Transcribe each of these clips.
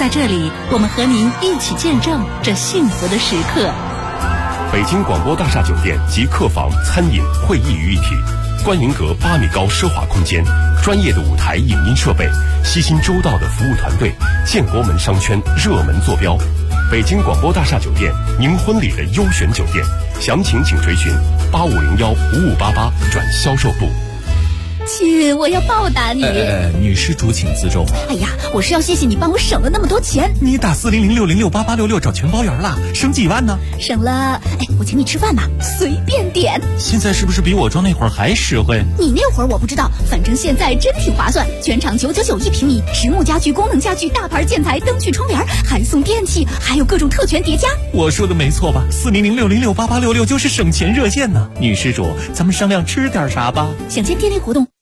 在这里，我们和您一起见证这幸福的时刻。 北京广播大厦酒店集客房、餐饮、会议于一体，观云阁8米高奢华空间，专业的舞台影音设备，悉心周到的服务团队，建国门商圈热门坐标。北京广播大厦酒店，您婚礼的优选酒店，详情请垂询8501-5588转销售部。 亲，我要报答你。 女施主请自重。 哎呀，我是要谢谢你帮我省了那么多钱。 你打4006068866找全包圆了，省几万呢？ 省了，我请你吃饭呢，随便点。 现在是不是比我装那会儿还实惠？ 你那会儿我不知道，反正现在真挺划算，全场999一平米，实木家具、功能家具、大牌建材、灯具、窗帘，还送电器，还有各种特权叠加。 我说的没错吧？4006068866就是省钱热线呢。女施主，咱们商量吃点啥吧？ 想见天天活动。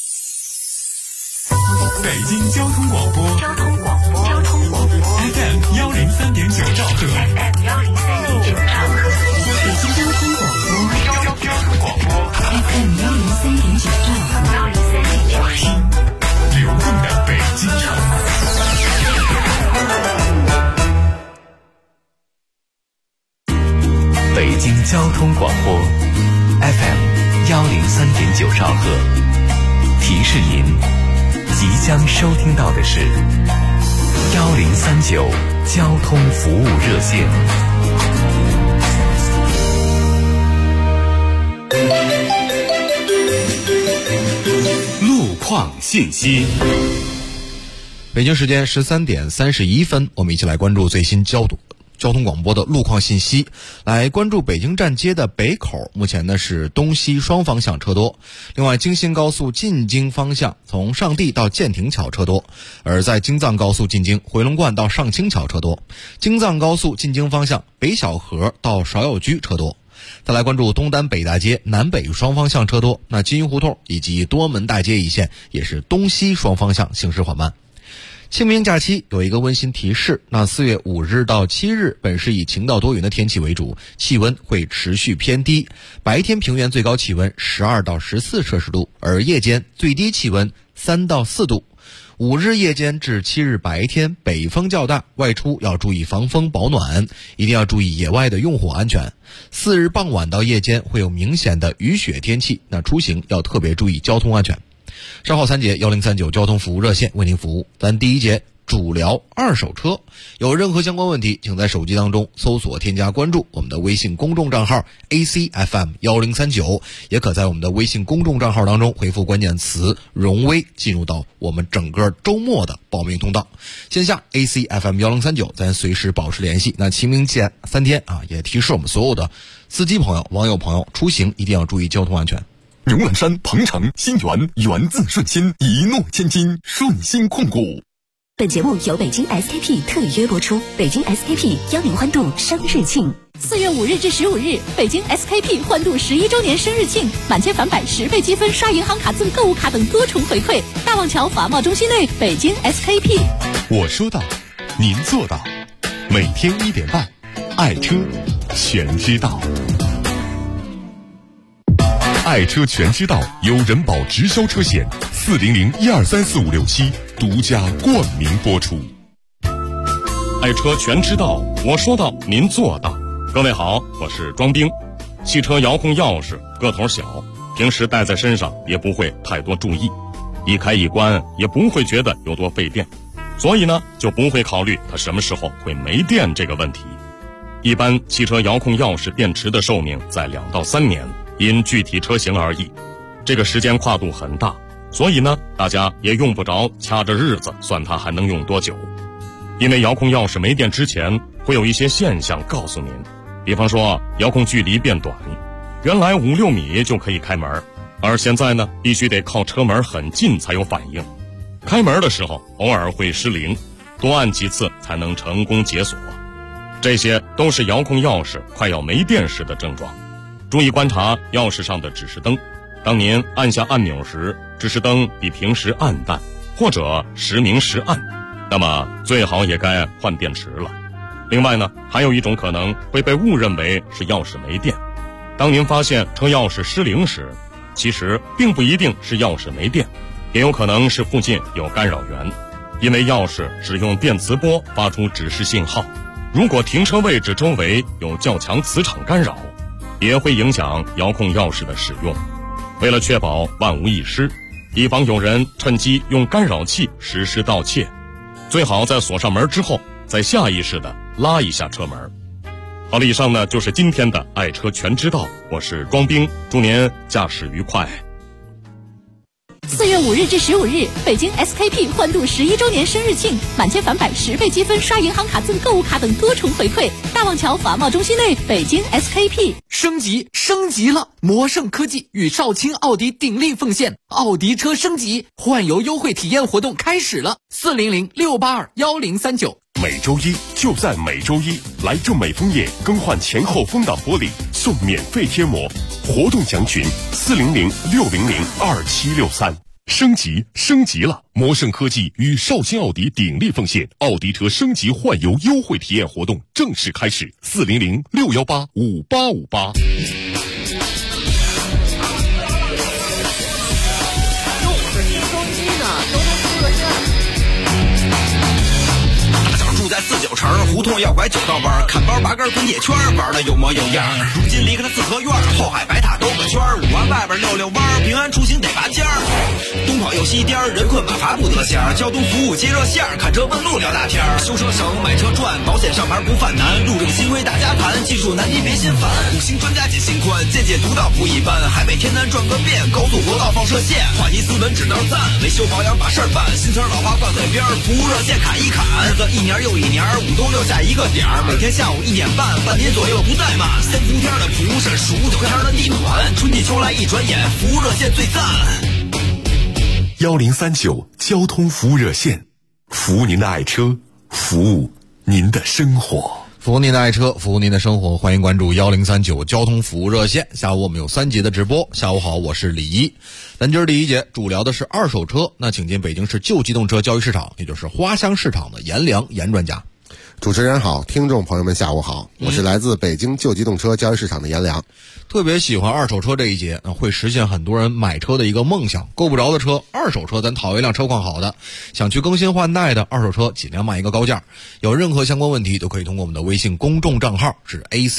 北京交通广播FM 103.9兆赫， 北京交通广播 FM 103.9兆赫， 流动的北京城。 北京交通广播 FM 103.9兆赫，提示您即将收听到的是1039交通服务热线。 路况信息。 北京时间13点31分，我们一起来关注最新交通广播的路况信息。来关注北京站街的北口，目前呢是东西双方向车多。另外，京新高速进京方向从上地到建亭桥车多，而在京藏高速进京回龙观到上清桥车多。京藏高速进京方向北小河到芍药居车多。再来关注东单北大街南北双方向车多，那金鱼胡同以及多门大街一线也是东西双方向行驶缓慢。清明假期有一个温馨提示，那4月5日到7日本是以晴到多云的天气为主，气温会持续偏低，白天平原最高气温12到14摄氏度，而夜间最低气温3到4度。5日夜间至7日白天北风较大，外出要注意防风保暖，一定要注意野外的用火安全。4日傍晚到夜间会有明显的雨雪天气，那出行要特别注意交通安全。稍后3节1039交通服务热线为您服务。咱第一节主聊二手车，有任何相关问题，请在手机当中搜索添加关注我们的微信公众账号 ACFM1039，也可在我们的微信公众账号当中回复关键词荣威，进入到我们整个周末的报名通道。线下 ACFM1039，咱随时保持联系。那清明节3天啊，也提示我们所有的司机朋友、网友朋友，出行一定要注意交通安全。 牛栏山、鹏程、新源，源自顺心，一诺千金，顺心控股。 本节目由北京 SKP 特约播出。北京 SKP 10欢度生日庆 ，4月5日至15日，北京 SKP 欢度11周年生日庆，满千返百10倍积分，刷银行卡赠购物卡等多重回馈。大望桥华贸中心内，北京 SKP。 我说到，您做到。每天1点半，爱车全知道。爱车全知道由人保直销车险400123456独家冠名播出。 爱车全知道，我说到您做到。各位好，我是庄兵。汽车遥控钥匙个头小，平时带在身上也不会太多注意，一开一关也不会觉得有多费电，所以呢就不会考虑它什么时候会没电这个问题。一般汽车遥控钥匙电池的寿命在2到3年，因具体车型而异，这个时间跨度很大，所以呢大家也用不着掐着日子算它还能用多久。因为遥控钥匙没电之前会有一些现象告诉您，比方说遥控距离变短，原来5-6米就可以开门，而现在呢必须得靠车门很近才有反应。开门的时候偶尔会失灵，多按几次才能成功解锁。这些都是遥控钥匙快要没电时的症状。注意观察钥匙上的指示灯，当您按下按钮时，指示灯比平时暗淡，或者时明时暗，那么最好也该换电池了。另外呢，还有一种可能会被误认为是钥匙没电。当您发现车钥匙失灵时，其实并不一定是钥匙没电，也有可能是附近有干扰源。 因为钥匙使用电磁波发出指示信号，如果停车位置周围有较强磁场干扰，也会影响遥控钥匙的使用。为了确保万无一失，以防有人趁机用干扰器实施盗窃，最好在锁上门之后再下意识地拉一下车门。好了，以上呢就是今天的爱车全知道，我是庄兵，祝您驾驶愉快。 4月5日至15日，北京 SKP 欢度11周年生日庆，满千返百10倍积分，刷银行卡赠购物卡等多重回馈。大望桥华贸中心内，北京 SKP 升级了！魔盛科技与少卿奥迪鼎力奉献，奥迪车升级换油优惠体验活动开始了，400-682-1039。 每周一就在每周一，来正美枫叶更换前后风挡玻璃送免费贴膜，活动详询400-600-2763。升级了！魔盛科技与少卿奥迪鼎力奉献，奥迪车升级换油优惠体验活动正式开始，400-618-5858。 住在49城，胡同要拐9道弯，看包8根滚铁圈，玩的有模有样。如今离开了四合院，后海白塔兜个圈，5环外边溜弯，平安出行得拔尖儿。东跑又西颠，人困马乏不得闲，交通服务接热线，看车问路聊大天。修车省，买车赚，保险上牌不犯难，路政新规大家谈，技术难题别心烦。5星专家解心宽，见解独到不一般，海北天南转个遍，高速国道放射线，话题斯文只能赞，维修保养把事儿办，新词老话挂嘴边，服务热线砍一砍，日子一年又一年，5冬6夏一个点儿，每天下午1点半，半年左右不怠慢。3伏天的服务是数9天的地暖，春季秋来一转眼，服务热线最赞。 1039交通服务热线，服务您的爱车，服务您的生活。 服务您的爱车，服务您的生活，欢迎关注1039交通服务热线。下午我们有3节的直播。下午好，我是李一。咱今儿第1节主聊的是二手车，那请进北京市旧机动车交易市场，也就是花乡市场的严良严专家。 主持人好，听众朋友们下午好，我是来自北京旧机动车交易市场的严良。 特别喜欢二手车这一节，会实现很多人买车的一个梦想。够不着的车，二手车咱讨一辆车况好的，想去更新换代的二手车，尽量卖一个高价。有任何相关问题都可以通过我们的微信公众账号是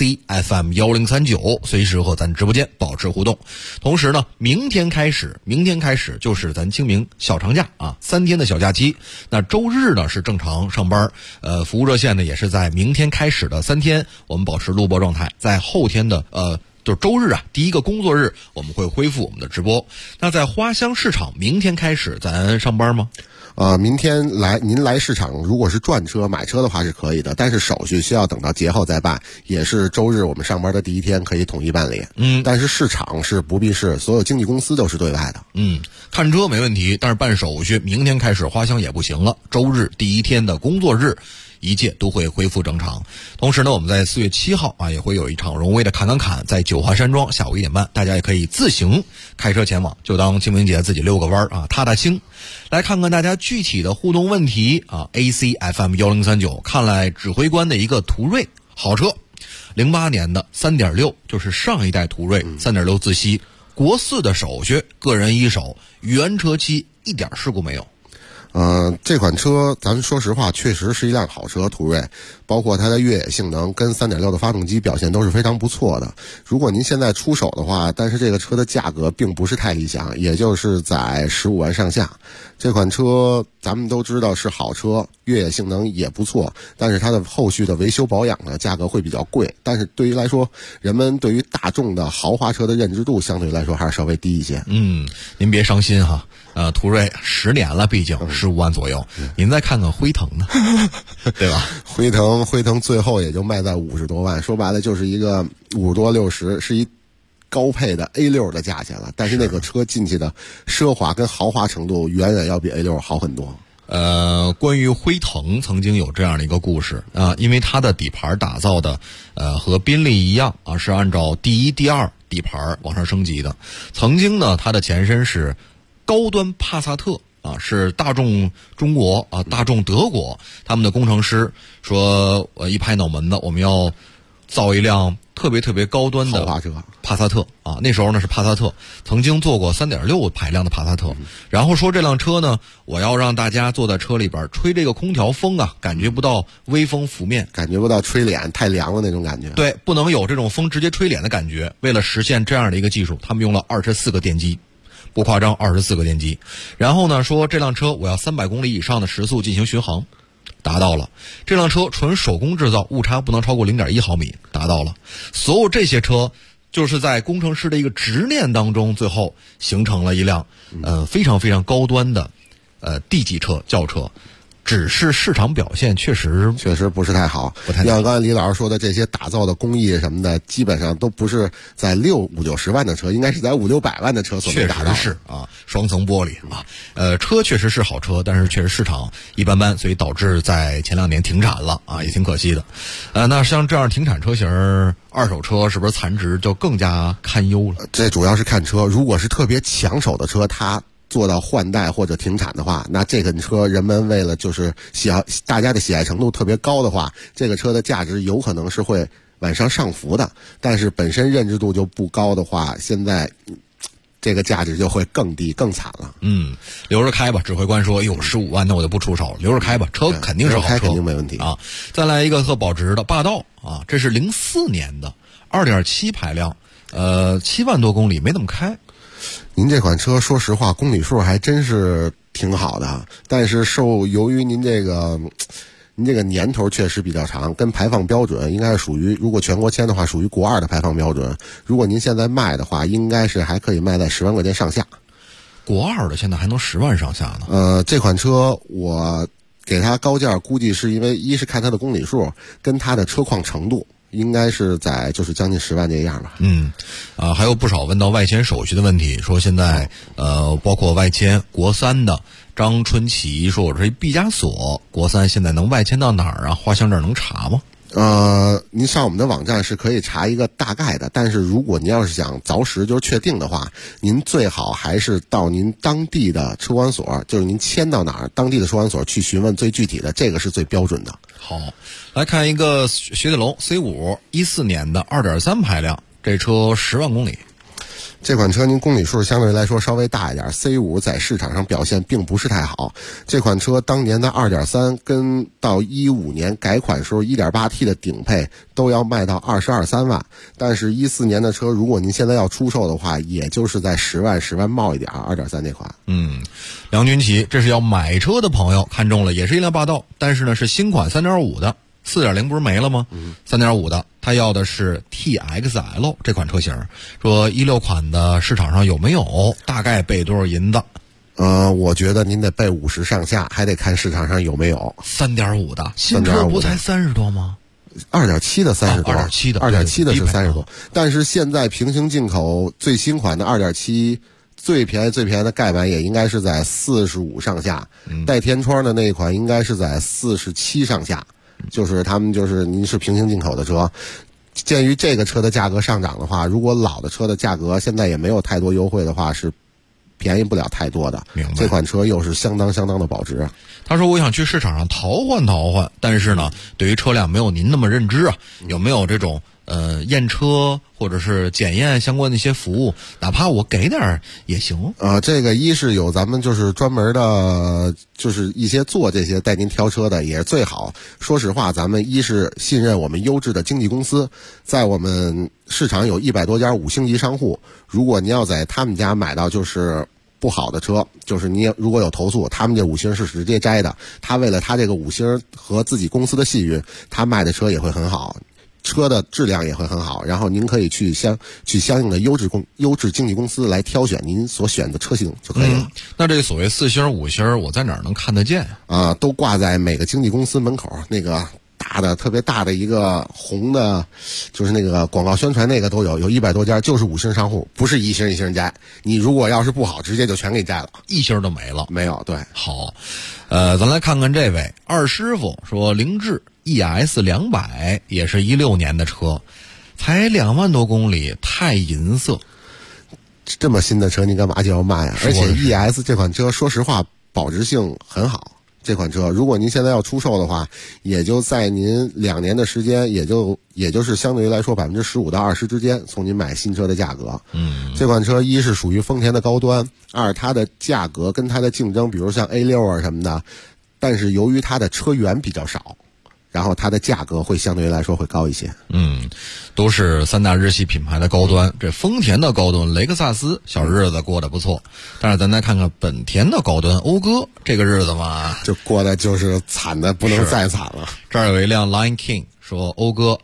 ACFM1039，随时和咱直播间保持互动。同时呢，明天开始就是咱清明小长假啊，3天的小假期。那周日呢是正常上班，服务热线呢也是在明天开始的3天，我们保持录播状态，在后天的就是周日啊，第1个工作日我们会恢复我们的直播。那在花乡市场，明天开始咱上班吗？ 明天您来市场，如果是转车买车的话是可以的，但是手续需要等到节后再办，也是周日我们上班的第1天可以统一办理。但是市场是不必市，所有经纪公司都是对外的。 看车没问题，但是办手续明天开始花乡也不行了。周日第1天的工作日，一切都会恢复正常。同时呢，我们在4月7号也会有一场荣威的侃，在9华山庄下午1点半，大家也可以自行开车前往，就当清明节自己溜个弯踏青。来看看大家具体的互动问题ACFM1039，看来指挥官的一个途锐好车，08年的 3.6， 就是上一代途锐3.6自吸，国4的手续，个人一手，原车漆，一点事故没有。 这款车咱们说实话确实是一辆好车，途锐包括它的越野性能跟 3.6 的发动机表现都是非常不错的。如果您现在出手的话，但是这个车的价格并不是太理想，也就是在15万上下。这款车咱们都知道是好车，越野性能也不错，但是它的后续的维修保养呢价格会比较贵，但是对于来说，人们对于大众的豪华车的认知度相对来说还是稍微低一些。 您别伤心哈，途锐10年了，毕竟15万左右。您再看看辉腾呢，对吧？ 辉腾最后也就卖在50多万，说白了就是一个50多60，是一高配的 A6 的价钱了。但是那个车进去的奢华跟豪华程度远远要比 A6 好很多。 关于辉腾曾经有这样的一个故事因为它的底盘打造的和宾利一样是按照第1、第2底盘往上升级的。曾经呢，它的前身是高端帕萨特是大众中国大众德国他们的工程师说一拍脑门子，我们要造一辆特别高端的豪华车帕萨特啊，那时候呢是帕萨特，曾经做过 3.6 排量的帕萨特，然后说这辆车呢，我要让大家坐在车里边吹这个空调风啊，感觉不到微风拂面， 感觉不到吹脸太凉了那种感觉。 对，不能有这种风直接吹脸的感觉。为了实现这样的一个技术，他们用了24个电机，不夸张，24个电机。然后呢，说这辆车我要300公里以上的时速进行巡航，达到了。这辆车纯手工制造，误差不能超过 0.1 毫米，达到了。所有这些车就是在工程师的一个执念当中，最后形成了一辆非常高端的D 级车轿车。只是市场表现确实不是太好，像刚才李老师说的这些打造的工艺什么的，基本上都不是在60-90万的车，应该是在500-600万的车所能达到。 确实是啊，双层玻璃啊，车确实是好车，但是确实市场一般般，所以导致在前2年停产了啊，也挺可惜的。那像这样停产车型，二手车是不是残值就更加堪忧了？ 这主要是看车，如果是特别抢手的车，它做到换代或者停产的话，那这个车人们为了就是大家的喜爱程度特别高的话，这个车的价值有可能是会往上上浮的。但是本身认知度就不高的话，现在这个价值就会更低更惨了。 留着开吧。指挥官说15万那我就不出手，留着开吧，车肯定是好车， 肯定没问题啊。再来一个特保值的霸道啊，这是04年的 2.7 排量，7万多公里没怎么开。 您这款车说实话公里数还真是挺好的，但是由于您这个年头确实比较长，跟排放标准应该是属于，如果全国签的话属于国2的排放标准，如果您现在卖的话，应该是还可以卖在10万块钱上下。 国2的现在还能10万上下呢？ 这款车我给它高价，估计是因为一是看它的公里数跟它的车况程度，应该是在就是将近10万这样吧。 还有不少问到外迁手续的问题，说现在包括外迁国3的张春琪说，我是毕加索国3现在能外迁到哪儿啊？画像证能查吗？ 您上我们的网站是可以查一个大概的，但是如果您要是想凿实就是确定的话，您最好还是到您当地的车管所，就是您迁到哪儿，当地的车管所去询问最具体的，这个是最标准的。 好，来看一个雪铁龙 C5 14年的 2.3 排量，这车10万公里。 这款车您公里数相对来说稍微大一点， C5 在市场上表现并不是太好。这款车当年的 2.3 跟到15年改款时候 1.8T 的顶配都要卖到22-23万，但是14年的车如果您现在要出售的话，也就是在10万冒一点 2.3 这款。 梁军旗，这是要买车的朋友看中了，也是一辆霸道，但是呢是新款 3.5 的，4.0 不是没了吗？3.5 的，他要的是 TXL 这款车型，说16款的市场上有没有？大概备多少银子？ 我觉得您得备50上下，还得看市场上有没有。 3.5 的新车不才30多吗 ？2.7 的30多，2.7 的是30多。但是现在平行进口最新款的2.7。最便宜的盖板也应该是在45上下，带天窗的那一款应该是在47上下，就是他们就是您是平行进口的车。鉴于这个车的价格上涨的话，如果老的车的价格现在也没有太多优惠的话，是便宜不了太多的。这款车又是相当的保值。 他说我想去市场上淘换，但是呢对于车辆没有您那么认知啊，有没有这种验车或者是检验相关的一些服务，哪怕我给点也行。 这个一是有咱们就是专门的，就是一些做这些带您挑车的也是最好。说实话，咱们一是信任我们优质的经纪公司，在我们市场有100多家5星级商户，如果您要在他们家买到就是不好的车，就是你如果有投诉，他们这5星是直接摘的。他为了他这个5星和自己公司的信誉，他卖的车也会很好，车的质量也会很好。然后您可以去相应的优质经纪公司来挑选您所选的车型就可以了。 那这个所谓4星5星，我在哪儿能看得见啊？都挂在每个经纪公司门口，那个特别大的一个红的，就是那个广告宣传那个都有100多家，就是5星商户，不是1星1星摘。你如果要是不好，直接就全给你摘了 ，1星都没了。 没有，对。 好，咱来看看这位二师傅说，凌志 ES 200也是16年的车，才2万多公里，太银色。 这么新的车，你干嘛就要卖啊？而且 ES 这款车，说实话，保值性很好。 这款车，如果您现在要出售的话，也就在您2年的时间，也就是相对于来说15%到20%之间，从您买新车的价格。这款车一是属于丰田的高端，二它的价格跟它的竞争，比如像 A6 啊什么的，但是由于它的车源比较少，然后它的价格会相对于来说会高一些。 都是3大日系品牌的高端，这丰田的高端雷克萨斯小日子过得不错，但是咱再看看本田的高端讴歌，这个日子嘛， 就过得就是惨的不能再惨了。 这儿有一辆 Lion King 说讴歌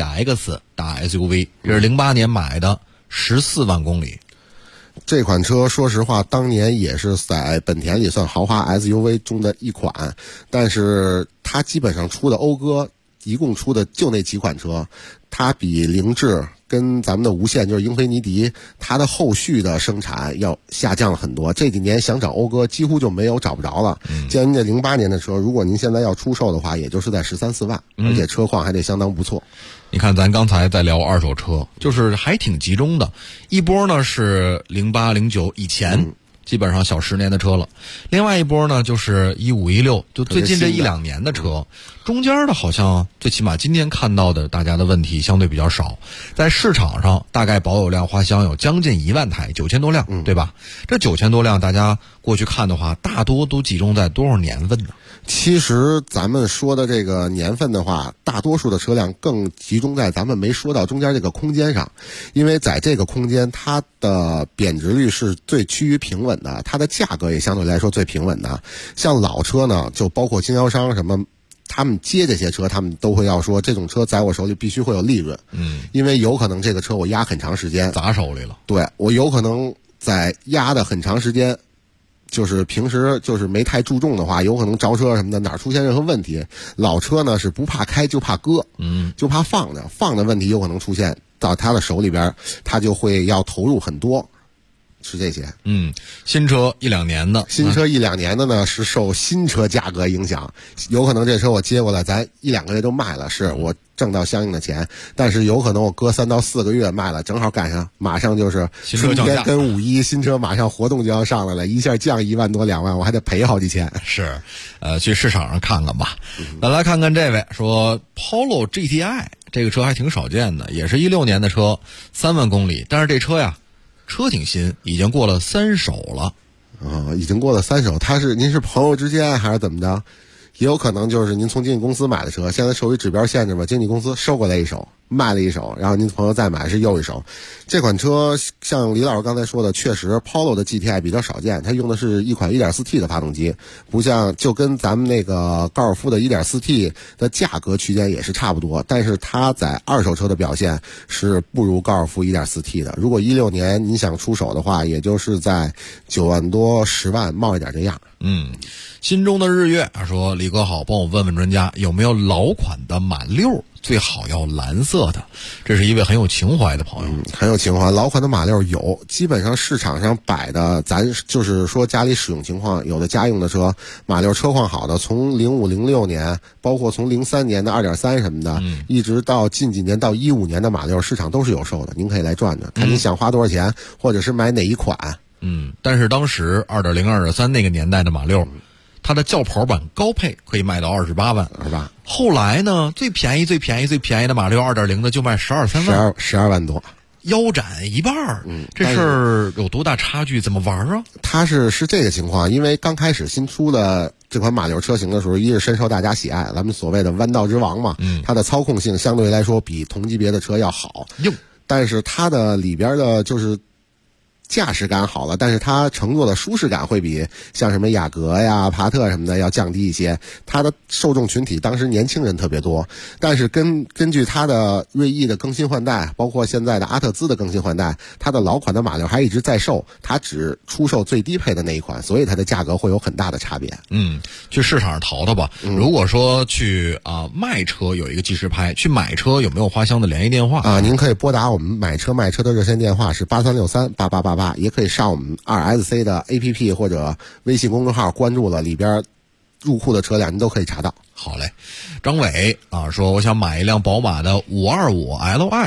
MDX 大 SUV， 这是08年买的，14万公里。 这款车说实话当年也是在本田里算豪华 SUV 中的一款，但是它基本上出的讴歌一共出的就那几款车，它比凌志跟咱们的无限就是英菲尼迪，它的后续的生产要下降了很多。这几年想找讴歌几乎就没有，找不着了。既然您这08年的车，如果您现在要出售的话，也就是在13、14万，而且车况还得相当不错。 你看咱刚才在聊二手车，就是还挺集中的，一波呢是08、09以前，基本上小10年的车了，另外一波呢就是15、16，就最近这1-2年的车，中间的好像最起码今天看到的大家的问题相对比较少，在市场上大概保有量花箱有将近1万台，9000多辆，对吧？这9000多辆大家过去看的话，大多都集中在多少年份呢？ 其实咱们说的这个年份的话，大多数的车辆更集中在咱们没说到中间这个空间上，因为在这个空间它的贬值率是最趋于平稳的，它的价格也相对来说最平稳的。像老车呢，就包括经销商什么，他们接这些车，他们都会要说这种车在我手里必须会有利润，因为有可能这个车我压很长时间砸手里了， 对，我有可能在压的很长时间，就是平时就是没太注重的话，有可能着车什么的，哪儿出现任何问题。老车呢是不怕开就怕搁，就怕放的问题有可能出现到他的手里边，他就会要投入很多。是这些。 新车1-2年的， 新车1-2年的呢是受新车价格影响，有可能这车我接过来咱1-2个月就卖了，是我挣到相应的钱，但是有可能我搁3到4个月卖了，正好赶上马上就是春天跟5·1，新车马上活动就要上来了，一下降1万多2万，我还得赔好几千。 是，去市场上看看吧。咱来看看这位说 Polo GTI 这个车还挺少见的，也是16年的车，3万公里，但是这车呀车挺新，已经过了3手了。 已经过了3手。您是朋友之间还是怎么着？也有可能就是您从经纪公司买的车，现在受于指标限制嘛，经纪公司收过来1手，卖了1手，然后您朋友再买是又1手。这款车像李老师刚才说的，确实 Polo 的 GTI 比较少见，它用的是一款 1.4T 的发动机，不像就跟咱们那个高尔夫的 1.4T 的价格区间也是差不多，但是它在二手车的表现是不如高尔夫 1.4T 的。如果16年您想出手的话，也就是在9万多10万冒一点这样。 心中的日月说，李哥好，帮我问问专家有没有老款的马六，最好要蓝色的。这是一位很有情怀的朋友。 很有情怀。老款的马六有，基本上市场上摆的，咱就是说家里使用情况，有的家用的车马六车况好的，从05、06年，包括从03年的 2.3 什么的，一直到近几年到15年的马六，市场都是有售的，您可以来转转，看您想花多少钱，或者是买哪一款。 但是当时2.0、2.3那个年代的马六，它的轿跑版高配可以卖到28万， 是吧？ 后来呢，最便宜的马六2.0的就卖12、13万 ，12万多， 腰斩一半。这事儿有多大差距？怎么玩啊？ 它是这个情况，因为刚开始新出的这款马六车型的时候，一是深受大家喜爱，咱们所谓的弯道之王嘛，它的操控性相对来说比同级别的车要好，但是它的里边的就是驾驶感好了，但是它乘坐的舒适感会比像什么雅阁呀、帕特什么的要降低一些。它的受众群体当时年轻人特别多，但是根据它的锐意的更新换代，包括现在的阿特兹的更新换代，它的老款的马六还一直在售，它只出售最低配的那一款，所以它的价格会有很大的差别。 去市场上淘淘吧。如果说去卖车有一个即时拍，去买车有没有花箱的联系电话您可以拨打我们买车卖车的热线电话是83638888。也可以上我们2SC 的 APP 或者微信公众号，关注了里边入库的车辆您都可以查到。 好嘞。张伟说我想买一辆宝马的525 Li，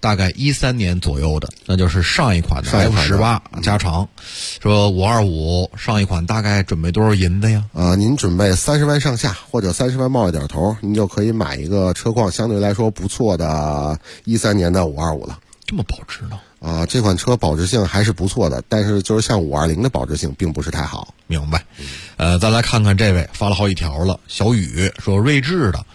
大概13年左右的，那就是上一款的 F18 加长。说525上一款大概准备多少银的呀？ 您准备30万上下或者30万冒一点头，您就可以买一个车况相对来说不错的13年的525了。 这么保值呢？ 这款车保值性还是不错的，但是就是像520的保值性并不是太好。 明白。再来看看这位发了好几条了，小雨说锐志的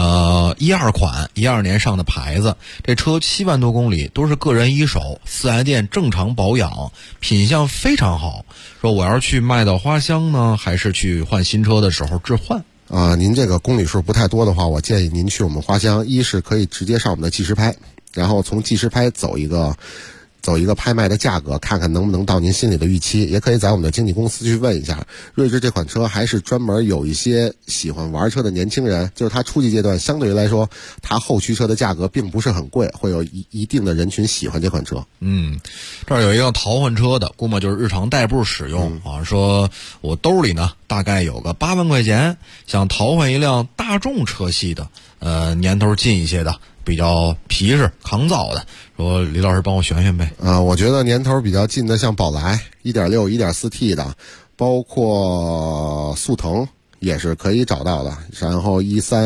12款12年上的牌子，这车7万多公里，都是个人一手，4S店正常保养，品相非常好。说我要是去卖到花乡呢，还是去换新车的时候置换？ 您这个公里数不太多的话，我建议您去我们花乡，一是可以直接上我们的技师拍，然后从技师拍走一个拍卖的价格，看看能不能到您心里的预期，也可以在我们的经纪公司去问一下。锐志这款车还是专门有一些喜欢玩车的年轻人，就是它初级阶段相对于来说，它后驱车的价格并不是很贵，会有一定的人群喜欢这款车。 这儿有一个淘换车的，估摸就是日常代步使用说我兜里呢大概有个8万块钱，想淘换一辆大众车系的，年头近一些的，比较皮实抗造的，说李老师帮我选选呗。 我觉得年头比较近的像宝来 1.6、1.4T 的，包括速腾也是可以找到的，然后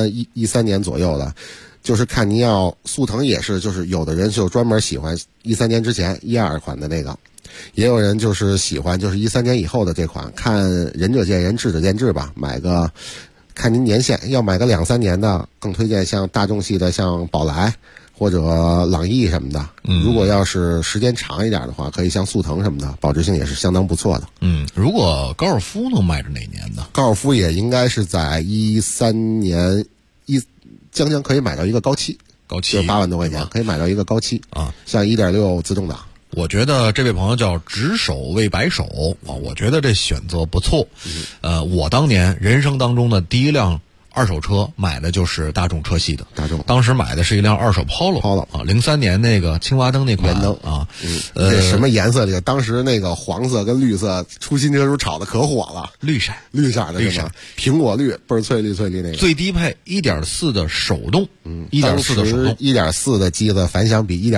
13年左右的，就是看您要速腾也是，就是有的人就专门喜欢13年之前12款的那个，也有人就是喜欢就是13年以后的这款，看仁者见仁，智者见智吧，买个看您年限，要买个2-3年的，更推荐像大众系的，像宝来或者朗逸什么的。如果要是时间长一点的话，可以像速腾什么的，保值性也是相当不错的。 如果高尔夫能卖着哪年的？ 高尔夫也应该是在13年将可以买到一个高七，就8万多块钱可以买到一个高七像 1.6 自动挡。 我觉得这位朋友叫执手为白手我觉得这选择不错。我当年人生当中的第一辆二手车买的就是大众车系的，当时买的是一辆二手 Polo 03年那个青蛙灯那款这什么颜色的？当时那个黄色跟绿色出新车时候炒的可火了， 绿色的是吗？苹果绿，倍儿翠绿那个。 最低配 1.4 的手动，1.4 的手动 ，1.4的机子反响比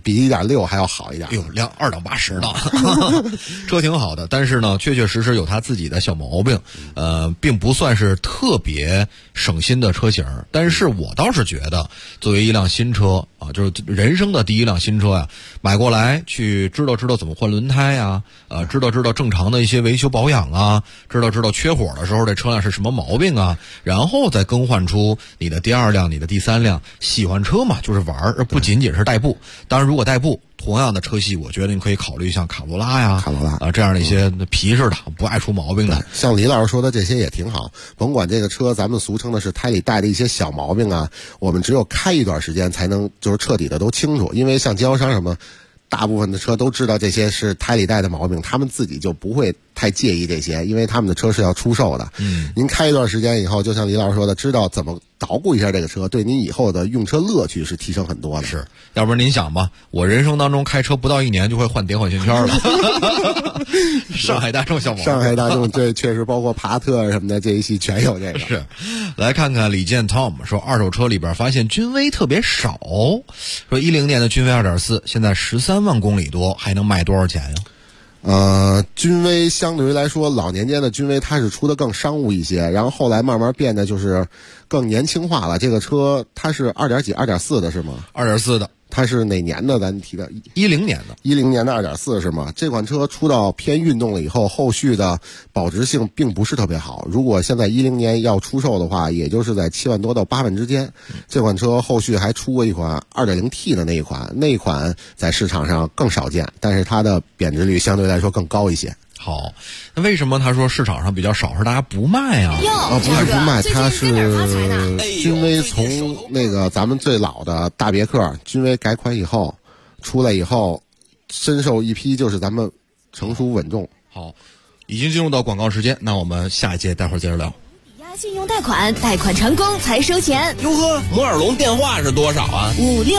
1.6 还要好一点。 亮2档80的，车挺好的，但是呢，确实有它自己的小毛病，并不算是特别省心的车型。但是我倒是觉得，作为一辆新车就是人生的第一辆新车买过来去知道怎么换轮胎知道正常的一些维修保养知道缺火的时候这车辆是什么毛病然后再更换出你的第2辆、你的第3辆。喜欢车嘛，就是玩，而不仅仅是代步。当然，如果代步同样的车系，我觉得你可以考虑像卡罗拉这样的一些皮实的、不爱出毛病的。 像李老师说的这些也挺好，甭管这个车咱们俗称的是胎里带的一些小毛病我们只有开一段时间才能就是彻底的都清楚。因为像经销商什么，大部分的车都知道这些是胎里带的毛病，他们自己就不会太介意这些，因为他们的车是要出售的。您开一段时间以后，就像李老师说的，知道怎么捣鼓一下这个车，对您以后的用车乐趣是提升很多的。 是，要不然您想吧，我人生当中开车不到1年就会换点火线圈了。上海大众小毛病， 上海大众这确实包括帕萨特什么的这一系全有这个。 是，来看看李健 Tom 说，二手车里边发现君威特别少，说10年的君威 2.4 现在13万公里多，还能卖多少钱呀？ 君威相对于来说，老年间的君威它是出的更商务一些，然后后来慢慢变得就是更年轻化了。这个车它是2.几、2.4的是吗 ？2.4的。 它是哪年的？咱提的 10年的 ，10年的2.4是吗？这款车出到偏运动了以后，后续的保值性并不是特别好。如果现在10年要出售的话，也就是在7万多到8万之间。这款车后续还出过一款 2.0T 的那一款在市场上更少见，但是它的贬值率相对来说更高一些。 好，那为什么他说市场上比较少，是大家不卖啊？ 不是不卖，它是君威从那个咱们最老的大别克君威改款以后出来以后，深受一批就是咱们成熟稳重。 好，已经进入到广告时间，那我们下一节待会儿接着聊。 信用贷款，贷款成功才收钱。 哟呵，摩尔龙电话是多少啊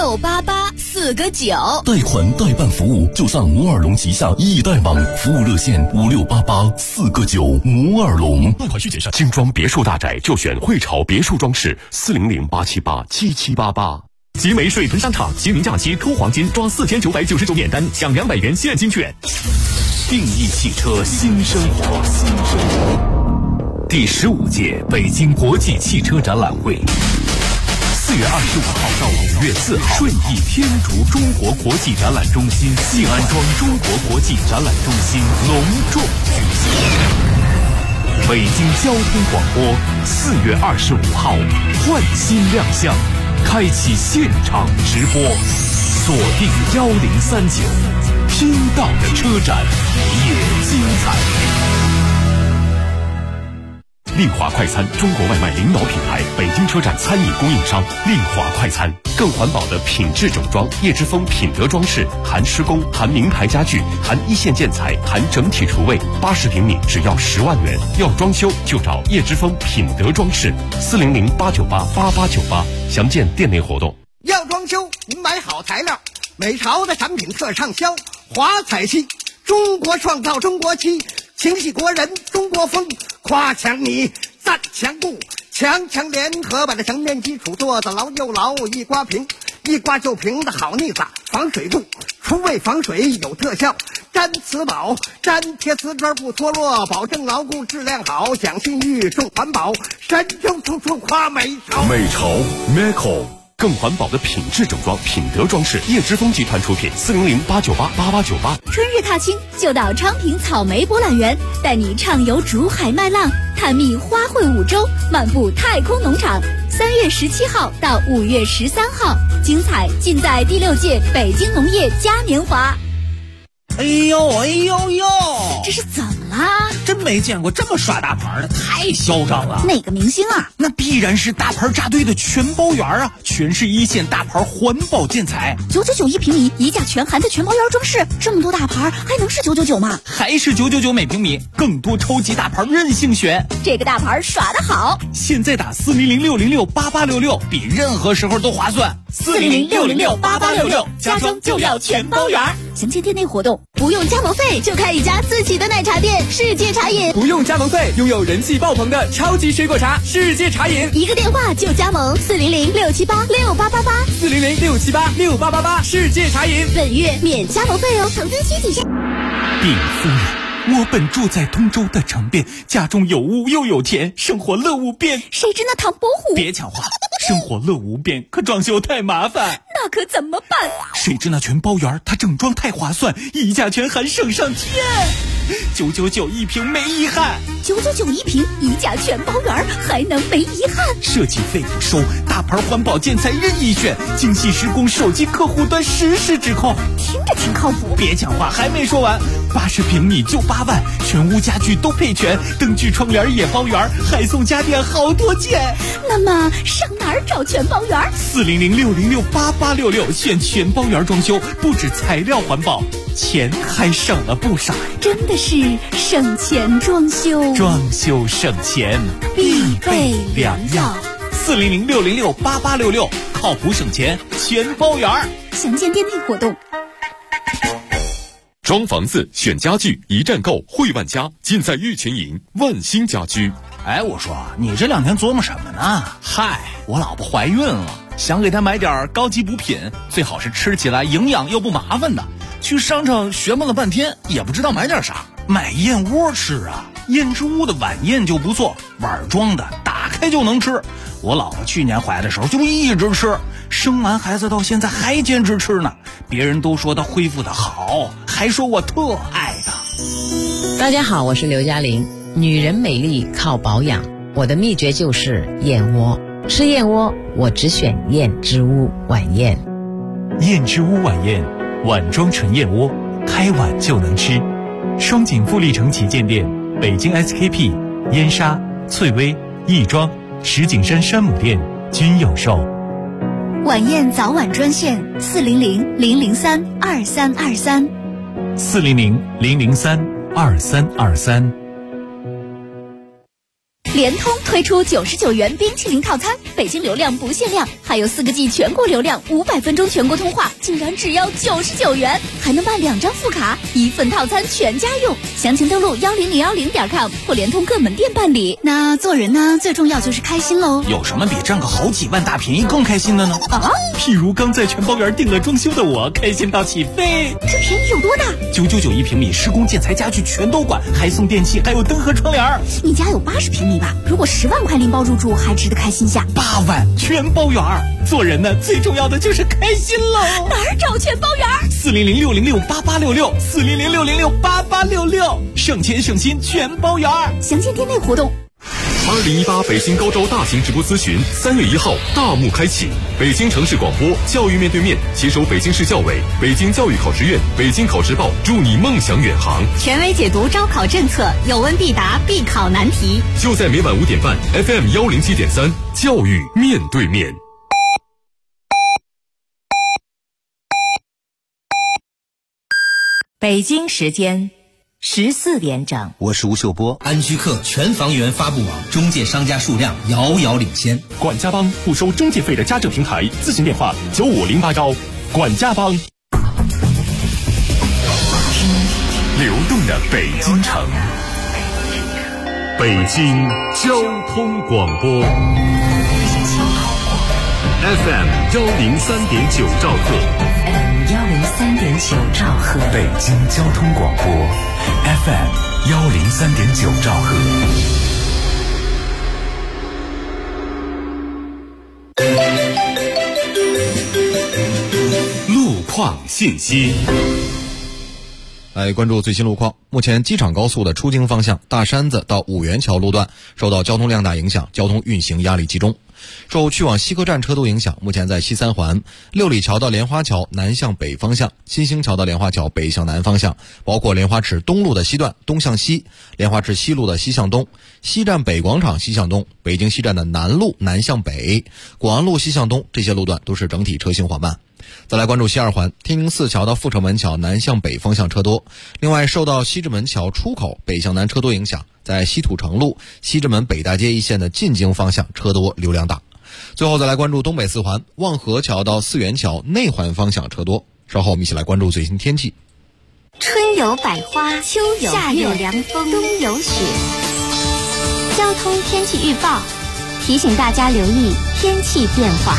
？5688-4个9。 贷款代办服务就上摩尔龙旗下易贷网，服务热线5688-4个9。摩尔龙。 贷款需谨慎。精装别墅大宅就选汇潮别墅装饰，400-878-7788。 集美水豚商场清明假期抽黄金，抓4999免单，享200元现金券。定义汽车新生活，第15届北京国际汽车展览会，4月25号到5月4号，顺义天竺中国国际展览中心静安庄中国国际展览中心隆重举行。北京交通广播4月25号焕新亮相，开启现场直播，锁定1039，听到的车展也精彩。 丽华快餐，中国外卖领导品牌，北京车站餐饮供应商。丽华快餐，更环保的品质整装，叶之峰品德装饰，含施工，含名牌家具，含一线建材，含整体厨卫，80平米只要10万元。要装修就找叶之峰品德装饰，400-898-8898，详见店内活动。 要装修，您买好材料，美潮的产品特畅销，华彩漆，中国创造中国漆，情系国人中国风，夸强你赞强固，强联合把这墙面基础做得牢又牢，一刮平，一刮就平的好腻子，防水度，厨卫防水有特效，粘瓷宝，粘贴瓷砖不脱落，保证牢固质量好，讲信誉重环保，神州处处夸美潮。 美潮 Meco， 更环保的品质整装，品德装饰，叶之峰集团出品，400-898-8898。 春日踏青就到昌平草莓博览园，带你畅游竹海麦浪，探秘花卉五洲，漫步太空农场。3月17号到5月13号，精彩尽在第6届北京农业嘉年华。 哎呦， 这是怎么啦？ 真没见过这么耍大牌的，太嚣张了。 哪个明星啊？ 那必然是大牌扎堆的全包园啊，全是一线大牌环保建材 ，999一平米，一价全含的全包园装饰，这么多大牌还能是999吗？ 还是999每平米，更多超级大牌任性选， 这个大牌耍得好。 现在打400-606-8866，比任何时候都划算。 400-606-8866，家装就要全包园。详见店内活动。不用加盟费就开一家自己的奶茶店，世界茶饮。 不用加盟费，拥有人气爆棚的超级水果茶，世界茶饮。 一个电话就加盟，400-678-6888，400-678-6888， 世界茶饮。 本月免加盟费哦，投资需谨慎。 禀夫人，我本住在通州的城边，家中有屋又有田，生活乐无边。 谁知那唐伯虎？ 别抢话，生活乐无边，可装修太麻烦。 那可怎么办？ 谁知那全包园，它整装太划算，一价全含省上天，999一平没遗憾。 999一平，一价全包园，还能没遗憾？ 设计费不收，大牌环保建材任意选，精细施工，手机客户端实时指控， 听着挺靠谱。 别讲话，还没说完，80平米就8万，全屋家具都配全，灯具窗帘也包圆，还送家电好多件。 那么上哪儿找全包园 ？400-606-8866，选全包园装修，不止材料环保，钱还省了不少。 真的是省钱装修， 装修省钱必备良药。 400-606-8866，靠谱省钱全包园。 详见店内活动。 装房子选家具一站购，汇万家，尽在玉泉营万兴家居。 哎，我说你这2天琢磨什么呢？嗨，我老婆怀孕了，想给她买点高级补品，最好是吃起来营养又不麻烦的。去商场学摸了半天，也不知道买点啥，买燕窝吃啊。燕之屋的晚宴就不错，碗装的，打开就能吃。我老婆去年怀的时候就一直吃，生完孩子到现在还坚持吃呢。别人都说她恢复的好，还说我特爱她。 大家好，我是刘嘉玲。女人美丽靠保养，我的秘诀就是燕窝。吃燕窝，我只选燕之屋晚宴。 燕之屋晚宴，碗装纯燕窝，开碗就能吃。双井富力城旗舰店、北京 SKP、燕莎、翠微、亦庄、石景山山姆店均有售。 晚宴早晚专线400-003-2323。 400-003-2323。 联通推出99元冰淇淋套餐，北京流量不限量，还有4个G 全国流量，500分钟全国通话，竟然只要99元，还能办2张副卡，1份套餐全家用。详情登录10010.com或联通各门店办理。那做人呢，最重要就是开心喽。 有什么比挣个好几万大便宜更开心的呢？ 譬如刚在全包园订了装修的我，开心到起飞。 这便宜有多大 ？999平米，施工建材家具全都管，还送电器，还有灯和窗帘。 你家有80平米吧？如果10万块拎包入住，还值得开心下。 8万全包园。 做人呢，最重要的就是开心喽。 哪儿找全包园 ？400-606-8866，400-606-8866，省钱省心全包园。 详见店内活动。 2018北京高招大型直播咨询3月1号大幕开启，北京城市广播教育面对面携手北京市教委、北京教育考试院、北京考试报，祝你梦想远航。 权威解读招考政策，有问必答，必考难题。 就在每晚5点半 FM 107.3，教育面对面。 北京时间14点整， 我是吴秀波。安居客全房源发布网中介商家数量遥遥领先。 管家帮不收中介费的家政平台，咨询电话95081。管家帮。 流动的北京城，北京交通广播 FM 103.9兆赫。 103.9兆赫， 北京交通广播 FM 103.9兆赫。 路况信息。 来关注最新路况。目前机场高速的出京方向大山子到五元桥路段受到交通量大影响，交通运行压力集中。受去往西客站车多影响，目前在西三环、六里桥到莲花桥南向北方向、新兴桥到莲花桥北向南方向，包括莲花池东路的西段东向西、莲花池西路的西向东、西站北广场西向东、北京西站的南路南向北、广安路西向东，这些路段都是整体车行缓慢。再来关注西二环天宁寺桥到阜成门桥南向北方向车多。另外，受到西直门桥出口北向南车多影响，在西土城路西直门北大街一线的进京方向车多流量大。最后再来关注东北四环望河桥到四元桥内环方向车多。稍后我们一起来关注最新天气。 春有百花，秋有夏有凉风，冬有雪。交通天气预报提醒大家留意天气变化。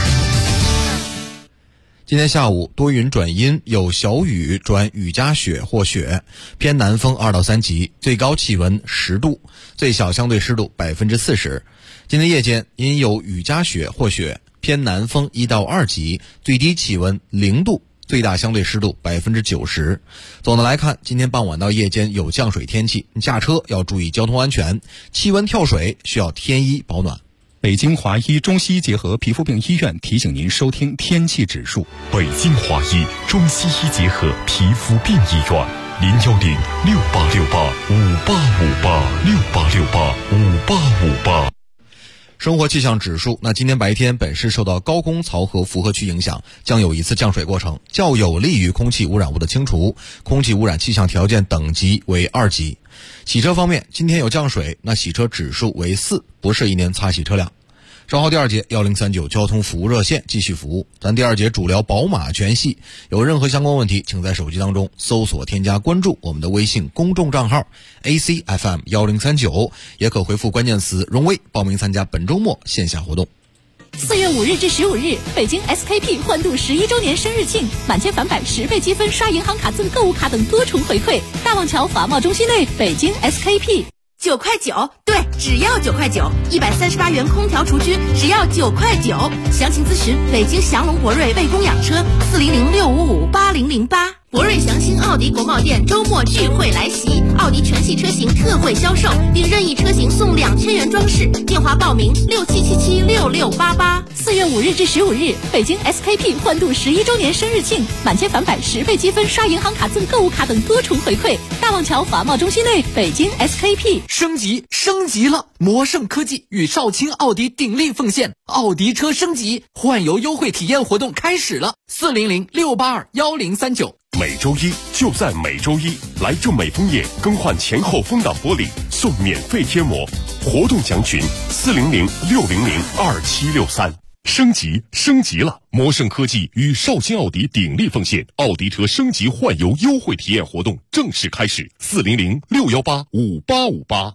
今天下午多云转阴，有小雨转雨夹雪或雪，偏南风2到3级，最高气温10度，最小相对湿度40%。今天夜间因有雨夹雪或雪，偏南风1到2级，最低气温0度，最大相对湿度90%。总的来看，今天傍晚到夜间有降水天气，驾车要注意交通安全，气温跳水需要添衣保暖。 北京华医中西医结合皮肤病医院提醒您收听天气指数。 北京华医中西医结合皮肤病医院，0106868585858，68685858。 生活气象指数，那今天白天本市受到高空槽和符合区影响，将有一次降水过程，较有利于空气污染物的清除，空气污染气象条件等级为2级。洗车方面，今天有降水，那洗车指数为4，不是一年擦洗车辆。稍后第二节1039交通服务热线继续服务，咱第二节主聊宝马全系。有任何相关问题，请在手机当中搜索添加关注我们的微信公众账号 ACFM1039，也可回复关键词荣威报名参加本周末线下活动。 4月5日至15日，北京 SKP 欢度11周年生日庆，满千返百10倍积分，刷银行卡赠购物卡等多重回馈。大望桥华贸中心内，北京 SKP。9块9，对，只要9块9，138元空调厨具只要9块9。详情咨询北京祥龙博瑞为供养车，400-655-8008。博瑞祥兴奥迪国贸店周末聚会来袭，奥迪全系车型特惠销售，并任意车型送2000元装饰。电话报名67776688。4月5日至15日，北京 SKP 欢度11周年生日庆，满千返百10倍积分，刷银行卡赠购物卡等多重回馈。大望桥华贸中心内，北京 SKP。 升级了！魔胜科技与少卿奥迪鼎力奉献，奥迪车升级换油优惠体验活动开始了，400-682-1039。 每周一就在每周一，来就美枫叶更换前后风挡玻璃， 送免费贴膜，活动详询400-600-2763。升级了！魔盛科技与绍兴奥迪鼎力奉献，奥迪车升级换油优惠体验活动正式开始，400-618-5858。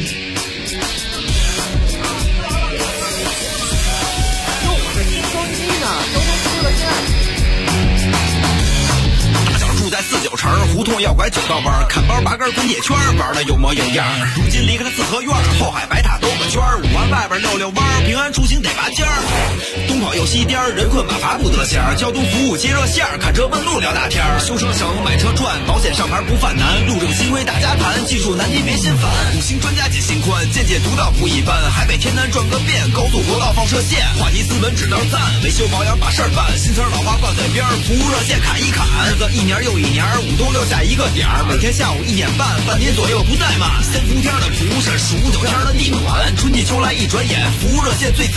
住在49城胡同要拐9道弯，看包8根滚铁圈，玩的有模有样。如今离开了四合院，后海白塔兜个圈，5环外边溜弯，平安出行得拔尖儿。东跑又西颠，人困马乏不得闲，交通服务接热线，看车问路聊大天，修车省买车赚，保险上牌不犯难，路政新规大家谈，技术难题别心烦。5星专家解心宽，见解独到不一般，海北天南转个遍，高速国道放射线，话题斯文只道赞，维修保养把事儿办，新词老话挂嘴边，服务热线砍一砍，日子一年又一年，5东6下一个点儿，每天下午1点半，半年左右不怠慢。3伏天的服务是数9天的地暖，春季秋来一转眼，服务热线最赞。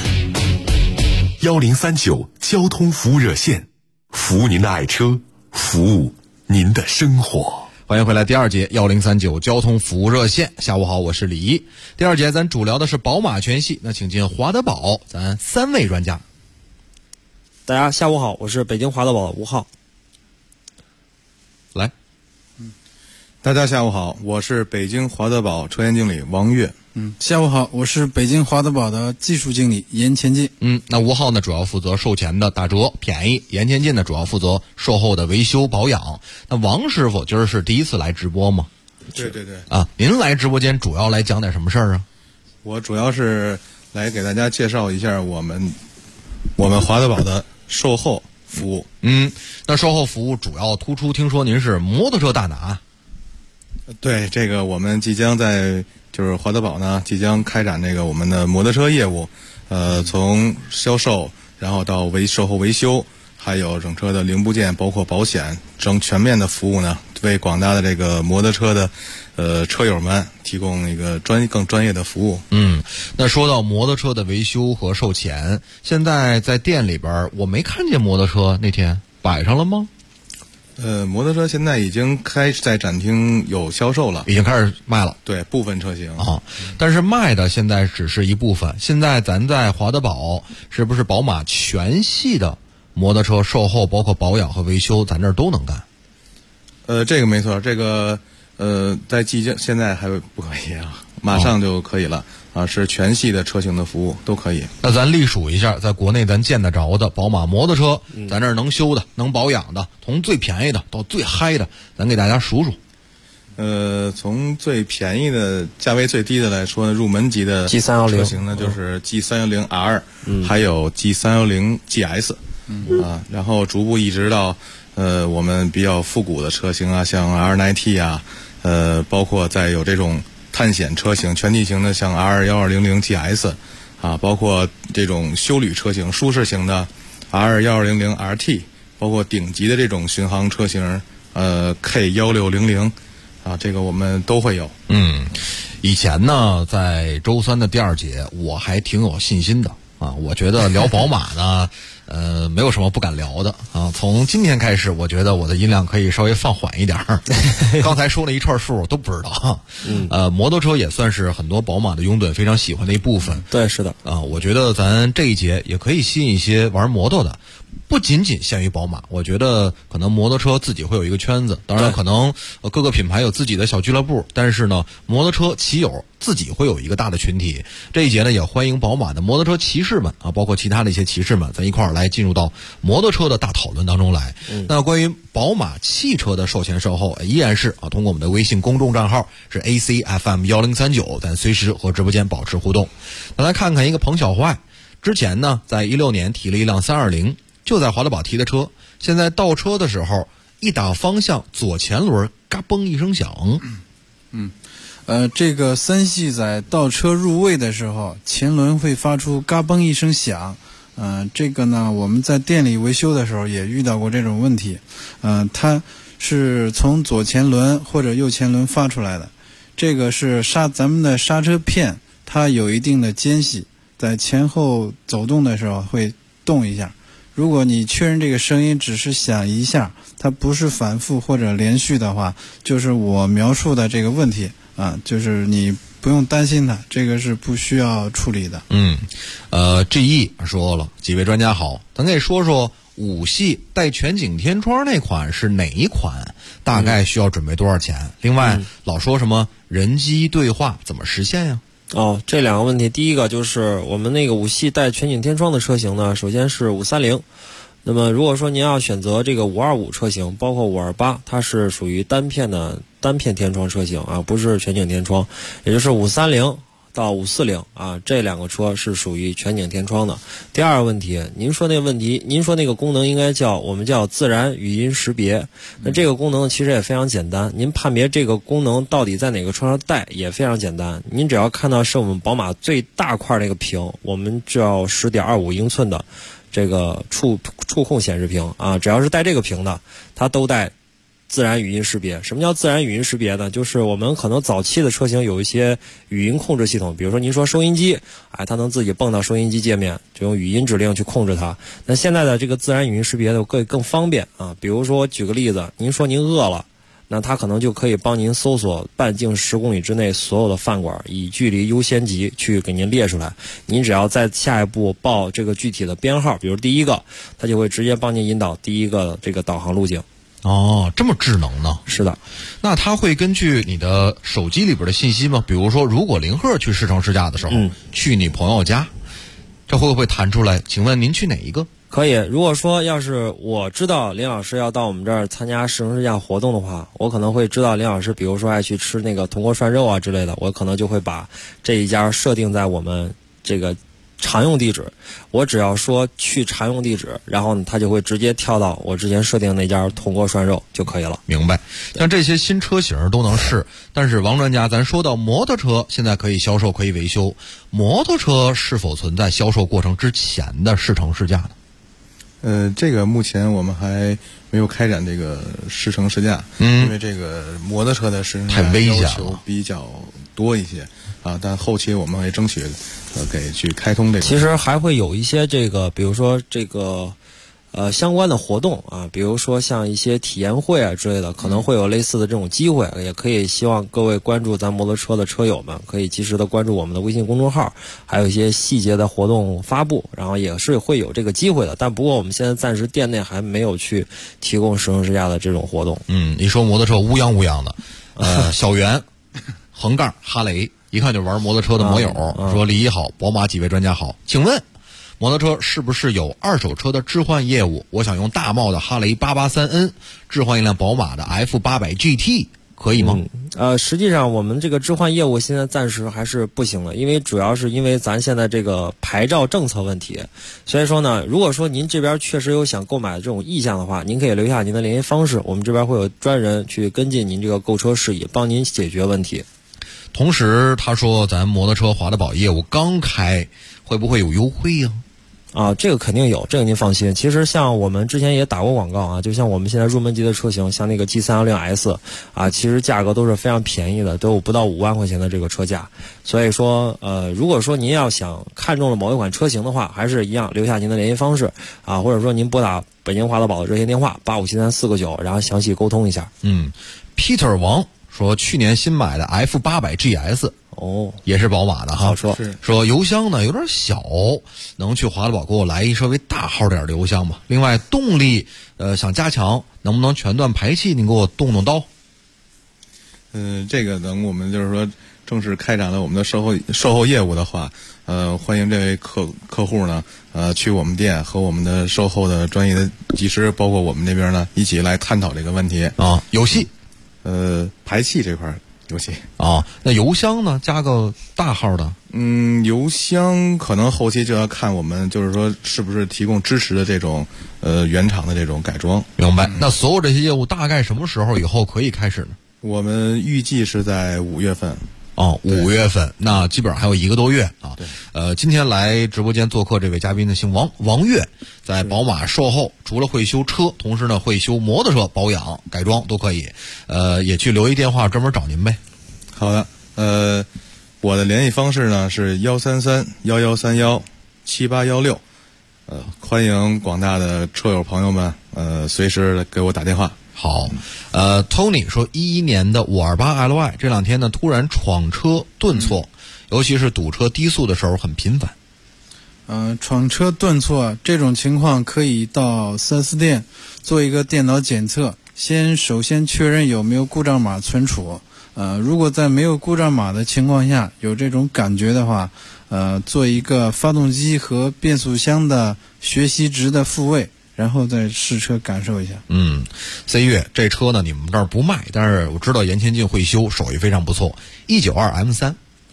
1039交通服务热线，服务您的爱车，服务您的生活。 欢迎回来，第二节1039交通服务热线。下午好，我是李一。第二节咱主聊的是宝马全系，那请进华德宝咱3位专家。 大家下午好，我是北京华德宝的吴浩。 来， 大家下午好，我是北京华德宝车研经理王悦。 下午好，我是北京华德宝的技术经理严前进。 那吴浩呢主要负责售前的打折便宜，严前进呢主要负责售后的维修保养。那王师傅今儿是第一次来直播吗？ 对对对。 您来直播间主要来讲点什么事儿啊？ 我主要是来给大家介绍一下我们华德宝的售后服务。 那售后服务主要突出，听说您是摩托车大拿。 对，这个我们即将就是华德宝呢即将开展这个我们的摩托车业务，从销售然后到售后维修，还有整车的零部件包括保险，整全面的服务呢，为广大的这个摩托车的车友们提供一个更专业的服务。 那说到摩托车的维修和售前，现在在店里边我没看见摩托车，那天摆上了吗？ 摩托车现在已经在展厅有销售了， 已经开始卖了。 对，部分车型但是卖的现在只是一部分。现在咱在华德宝是不是宝马全系的摩托车售后包括保养和维修咱这儿都能干？ 这个没错，这个在现在还不可以啊，马上就可以了。是全系的车型的服务都可以。 那咱隶属一下，在国内咱见得着的宝马摩托车，咱这儿能修的、能保养的，从最便宜的到最嗨的，咱给大家数数。 从最便宜的价位最低的来说呢，入门级的车型呢就是 G310R，还有 G310 GS，然后逐步一直到我们比较复古的车型啊，像 R9T 啊，包括再有这种探险车型全地形的，像 R1200 GS 包括这种休旅车型舒适型的 R1200 RT， 包括顶级的这种巡航车型K1600这个我们都会有。 以前呢在周3的第2节我还挺有信心的我觉得聊宝马呢没有什么不敢聊的从今天开始我觉得我的音量可以稍微放缓一点刚才说了一串数都不知道摩托车也算是很多宝马的拥趸非常喜欢的一部分。 对，是的我觉得咱这一节也可以吸引一些玩摩托的，不仅仅限于宝马，我觉得可能摩托车自己会有一个圈子，当然可能各个品牌有自己的小俱乐部，但是呢摩托车骑友自己会有一个大的群体。这一节呢也欢迎宝马的摩托车骑士们包括其他的一些骑士们，咱一块儿来进入到摩托车的大讨论当中来。那关于宝马汽车的售前售后依然是通过我们的微信公众账号是 ACFM1039，咱随时和直播间保持互动。那来看看一个彭小坏，之前呢在16年提了一辆320，就在华德宝提的车，现在倒车的时候一打方向左前轮嘎嘣一声响。 这个3系在倒车入位的时候前轮会发出嘎嘣一声响。这个呢我们在店里维修的时候也遇到过这种问题。它是从左前轮或者右前轮发出来的，这个是咱们的刹车片它有一定的间隙，在前后走动的时候会动一下。如果你确认这个声音只是响一下，它不是反复或者连续的话，就是我描述的这个问题。 啊，就是你不用担心它，这个是不需要处理的。 GE 说了，几位专家好，咱可以说说5系带全景天窗那款是哪一款？大概需要准备多少钱？另外，老说什么人机对话怎么实现呀？ 这两个问题，第一个就是我们那个5系带全景天窗的车型呢，首先是530。那么如果说您要选择这个525车型，包括528，它是属于单片天窗车型啊，不是全景天窗，也就是530到540啊，这两个车是属于全景天窗的。第二个问题，您说那个功能应该我们叫自然语音识别。那这个功能其实也非常简单，您判别这个功能到底在哪个车上带也非常简单。您只要看到是我们宝马最大块那个屏，我们只要10.25英寸的这个触控显示屏啊，只要是带这个屏的，它都带自然语音识别。什么叫自然语音识别呢？就是我们可能早期的车型有一些语音控制系统，比如说您说收音机，它能自己蹦到收音机界面，就用语音指令去控制它。那现在的这个自然语音识别的更方便啊。比如说举个例子，您说您饿了，那它可能就可以帮您搜索半径10公里之内所有的饭馆，以距离优先级去给您列出来。您只要在下一步报这个具体的编号，比如第一个，它就会直接帮您引导第一个这个导航路径。 这么智能呢？ 是的。 那它会根据你的手机里边的信息吗？比如说，如果林鹤去试乘试驾的时候，去你朋友家，这会不会弹出来？请问您去哪一个？ 可以。如果说要是我知道林老师要到我们这儿参加试乘试驾活动的话，我可能会知道林老师比如说爱去吃那个铜锅涮肉啊之类的，我可能就会把这一家设定在我们这个常用地址。我只要说去常用地址，然后呢它就会直接跳到我之前设定那家铜锅涮肉就可以了。 明白。像这些新车型都能试，但是王专家，咱说到摩托车现在可以销售可以维修，摩托车是否存在销售过程之前的试乘试驾呢？ 这个目前我们还没有开展这个试乘试驾，因为这个摩托车的试乘试驾要求比较多一些啊，但后期我们会争取给去开通这个。 其实还会有一些这个，比如说这个相关的活动啊，比如说像一些体验会啊之类的，可能会有类似的这种机会，也可以希望各位关注咱摩托车的车友们可以及时的关注我们的微信公众号，还有一些细节的活动发布，然后也是会有这个机会的。但不过我们现在暂时店内还没有去提供试乘试驾的这种活动。 你说摩托车乌泱乌泱的，小袁横杠哈雷，一看就玩摩托车的摩友，说李一好，宝马几位专家好，请问摩托车是不是有二手车的置换业务？我想用大贸的哈雷 883N 置换一辆宝马的 F800 GT， 可以吗？ 实际上我们这个置换业务现在暂时还是不行的，因为主要是因为咱现在这个牌照政策问题。所以说呢，如果说您这边确实有想购买的这种意向的话，您可以留下您的联系方式，我们这边会有专人去跟进您这个购车事宜，帮您解决问题。 同时他说咱摩托车华德宝业务刚开，会不会有优惠呀？ 这个肯定有，这个您放心。其实像我们之前也打过广告啊，就像我们现在入门级的车型，像那个 G310S 啊，其实价格都是非常便宜的，都有不到5万块钱的这个车价。所以说如果说您要想看中了某一款车型的话，还是一样留下您的联系方式啊，或者说您拨打北京华德宝的热线电话8573-4个9，然后详细沟通一下。 Peter 王说去年新买的 F800 GS 也是宝马的哈，说油箱呢有点小，能去华德宝给我来一稍微大号点的油箱吗？另外动力想加强，能不能全段排气？您给我动刀。 这个等我们就是说正式开展了我们的售后业务的话，欢迎这位客户呢去我们店和我们的售后的专业的技师，包括我们那边呢一起来探讨这个问题啊。游戏排气这块游戏那油箱呢加个大号的？ 油箱可能后期就要看我们就是说是不是提供支持的这种原厂的这种改装。 明白。那所有这些业务大概什么时候以后可以开始呢？ 我们预计是在5月份。 5月份，那基本上还有1个多月啊。今天来直播间做客这位嘉宾呢，姓王月，在宝马售后，除了会修车，同时呢会修摩托车保养、改装都可以。也去留一电话专门找您呗。 好的，我的联系方式呢是133-1131-7816，欢迎广大的车友朋友们随时给我打电话。 好，Tony 说，11年的528 LY 这2天呢突然闯车顿挫，尤其是堵车低速的时候很频繁。 闯车顿挫这种情况可以到 4S 店做一个电脑检测，首先确认有没有故障码存储。如果在没有故障码的情况下有这种感觉的话，做一个发动机和变速箱的学习值的复位，然后再试车感受一下。 C 月这车呢，你们这儿不卖，但是我知道严前进会修，手艺非常不错。192 M3，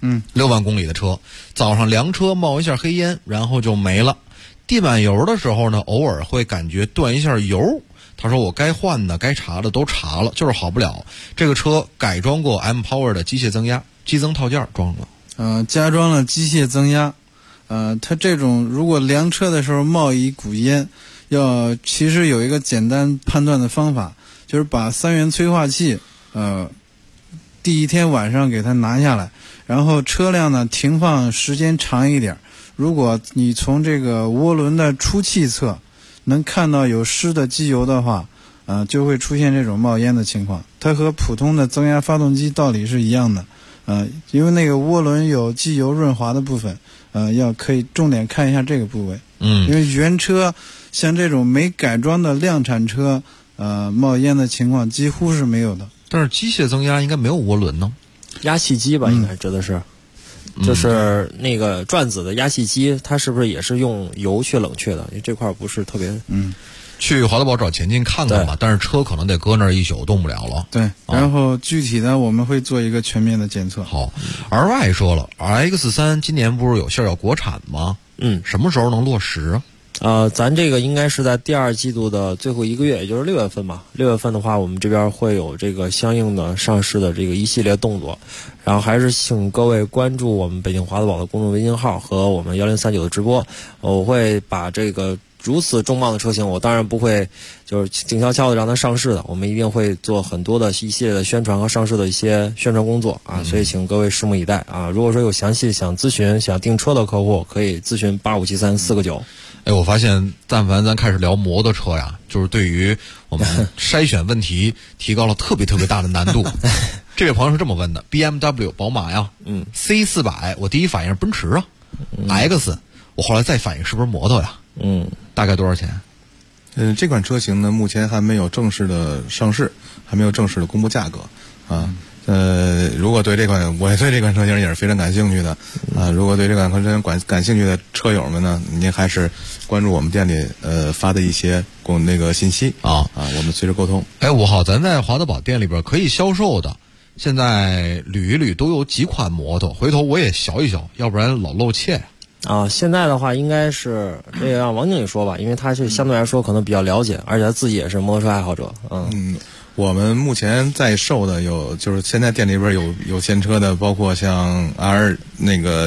6万公里的车，早上凉车冒一下黑烟，然后就没了。地满油的时候呢，偶尔会感觉断一下油。他说我该换的该查的都查了，就是好不了。这个车改装过 M Power 的机械增压，机增套件装了， 加装了机械增压。它这种如果凉车的时候冒一股烟，其实有一个简单判断的方法，就是把3元催化器第一天晚上给它拿下来，然后车辆呢停放时间长一点。如果你从这个涡轮的出气侧能看到有湿的机油的话，就会出现这种冒烟的情况。它和普通的增压发动机道理是一样的，因为那个涡轮有机油润滑的部分，可以重点看一下这个部位。因为原车像这种没改装的量产车，冒烟的情况几乎是没有的。 但是机械增压应该没有涡轮呢， 压细机吧，应该指的是。就是那个转子的压细机，它是不是也是用油去冷却的？因为这块不是特别。 去华德宝找前进看看吧，但是车可能得搁那儿一宿，动不了了。 对，然后具体的我们会做一个全面的检测。 好 ，RY 说了 ，RX3 今年不是有信儿要国产吗？什么时候能落实啊？ 咱这个应该是在第2季度的最后1个月，也就是6月份吧。6月份的话，我们这边会有这个相应的上市的这个一系列动作。然后还是请各位关注我们北京华德宝的公众微信号和我们1039的直播。我会把这个如此重磅的车型，我当然不会就是静悄悄的让它上市的，我们一定会做很多的一系列的宣传和上市的一些宣传工作啊，所以请各位拭目以待啊。如果说有详细想咨询、想订车的客户，可以咨询8573 4个9。 我发现但凡咱开始聊摩托车呀，就是对于我们筛选问题提高了特别大的难度。这位朋友是这么问的 ：BMW、宝马呀，C400，我第一反应是奔驰啊，X， 我后来再反应是不是摩托呀？大概多少钱？ 这款车型呢，目前还没有正式的上市，还没有正式的公布价格啊。如果对这款，我对这款车型也是非常感兴趣的啊。如果对这款车型感兴趣的车友们呢，您还是关注我们店里发的一些那个信息啊，我们随时沟通。 5号咱在华德宝店里边可以销售的，现在捋一捋都有几款摩托，回头我也学一学，要不然老露怯呀。 现在的话应该是这个让王经理说吧，因为他是相对来说可能比较了解，而且他自己也是摩托车爱好者。 我们目前在售的就是现在店里边有现车的，包括像 R 那个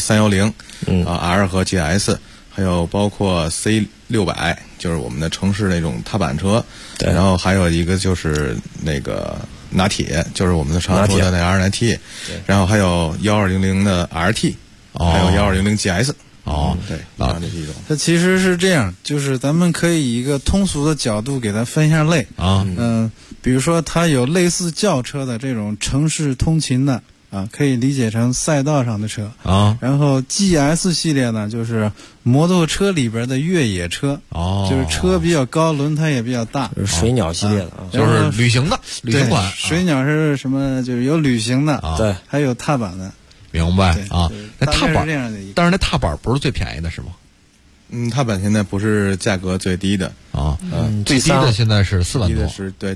G310，R 和 GS， 还有包括 C600，就是我们的城市那种踏板车。然后还有一个就是那个拿铁，就是我们的常说的那 R9T， 然后还有1200的 RT， 还有1200 GS。对，这是一种。 它其实是这样，就是咱们可以以一个通俗的角度给它分一下类比如说它有类似轿车的这种城市通勤的可以理解成赛道上的车然后 GS 系列呢，就是摩托车里边的越野车就是车比较高，轮胎也比较大， 水鸟系列的就是旅行的旅行款。 水鸟是什么？就是有旅行的对， 还有踏板的。 明白那踏板，但是那踏板不是最便宜的是吗？ 踏板现在不是价格最低的最低的现在是4万多。 低的是对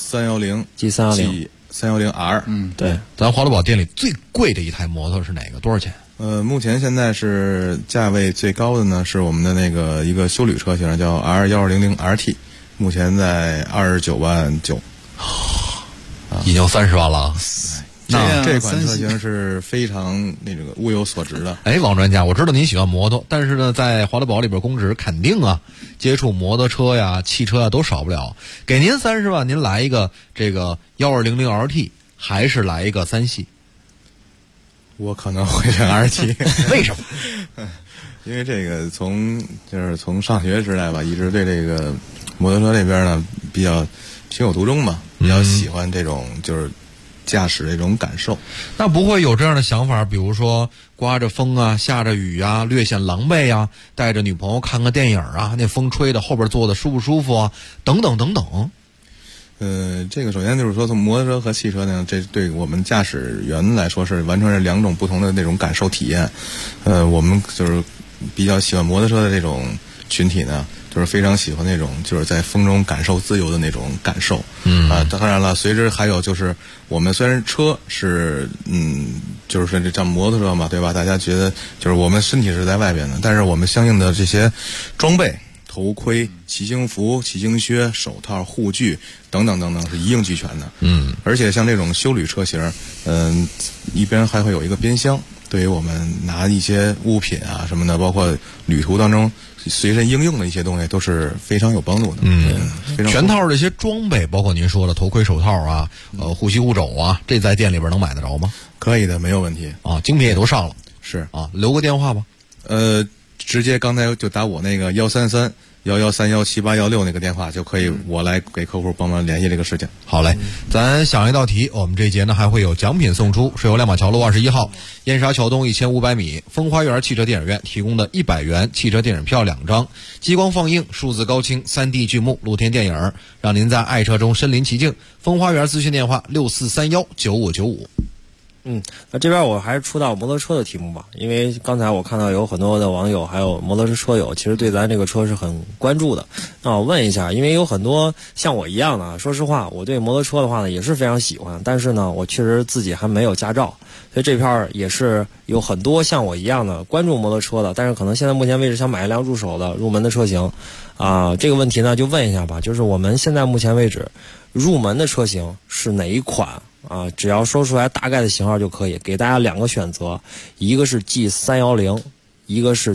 G310 310R。 对， 咱华德宝店里最贵的一台摩托是哪个？多少钱？ 目前现在是价位最高的呢，是我们的那个一个休旅车型叫 R1200 RT， 目前在29万9， 已经30万了。 这款车型是非常那个物有所值的。 王专家，我知道您喜欢摩托，但是呢，在华德宝里边供职，肯定接触摩托车呀、汽车呀都少不了。给您30万，您来一个这个1200 RT， 还是来一个3系？ 我可能会选 RT。 为什么？ 因为这个从上学时代吧，一直对这个摩托车这边呢比情有独钟吧，比较喜欢这种就是驾驶这种感受。 那不会有这样的想法，比如说刮着风啊，下着雨啊，略显狼狈啊，带着女朋友看个电影啊，那风吹的后边坐的舒不舒服啊，等等等等。 这个首先就是说，从摩托车和汽车呢，这对我们驾驶员来说是完全是两种不同的那种感受体验。我们就是比较喜欢摩托车的这种群体呢，就是非常喜欢那种就是在风中感受自由的那种感受。当然了，随之还有就是我们虽然车是就是说这叫摩托车嘛，对吧？大家觉得就是我们身体是在外边的，但是我们相应的这些装备。头盔、骑行服、骑行靴、手套、护具等等等等是一应俱全的。而且像这种休旅车型，一边还会有一个边箱，对于我们拿一些物品啊什么的，包括旅途当中随身应用的一些东西，都是非常有帮助的。非常全套这些装备，包括您说的头盔、手套啊，护膝护肘啊，这在店里边能买得着吗？ 可以的，没有问题啊，精品也都上了。 是啊，留个电话吧。 直接刚才就打我那个133-113-17816那个电话就可以，我来给客户帮忙联系这个事情。 好嘞，咱想一道题，我们这一节呢还会有奖品送出，是由亮马桥路21号燕莎桥东1500米风花园汽车电影院提供的100元汽车电影票2张，激光放映、数字高清、3D 剧目、露天电影，让您在爱车中身临其境。风花园咨询电话6431-9595。 那这边我还是出到摩托车的题目吧，因为刚才我看到有很多的网友还有摩托车车友其实对咱这个车是很关注的。那我问一下，因为有很多像我一样的，说实话我对摩托车的话呢也是非常喜欢，但是呢我确实自己还没有驾照，所以这片也是有很多像我一样的关注摩托车的，但是可能现在目前为止想买一辆入手的入门的车型这个问题呢就问一下吧，就是我们现在目前为止入门的车型是哪一款只要说出来大概的型号就可以，给大家2个选择，一个是 G310， 一个是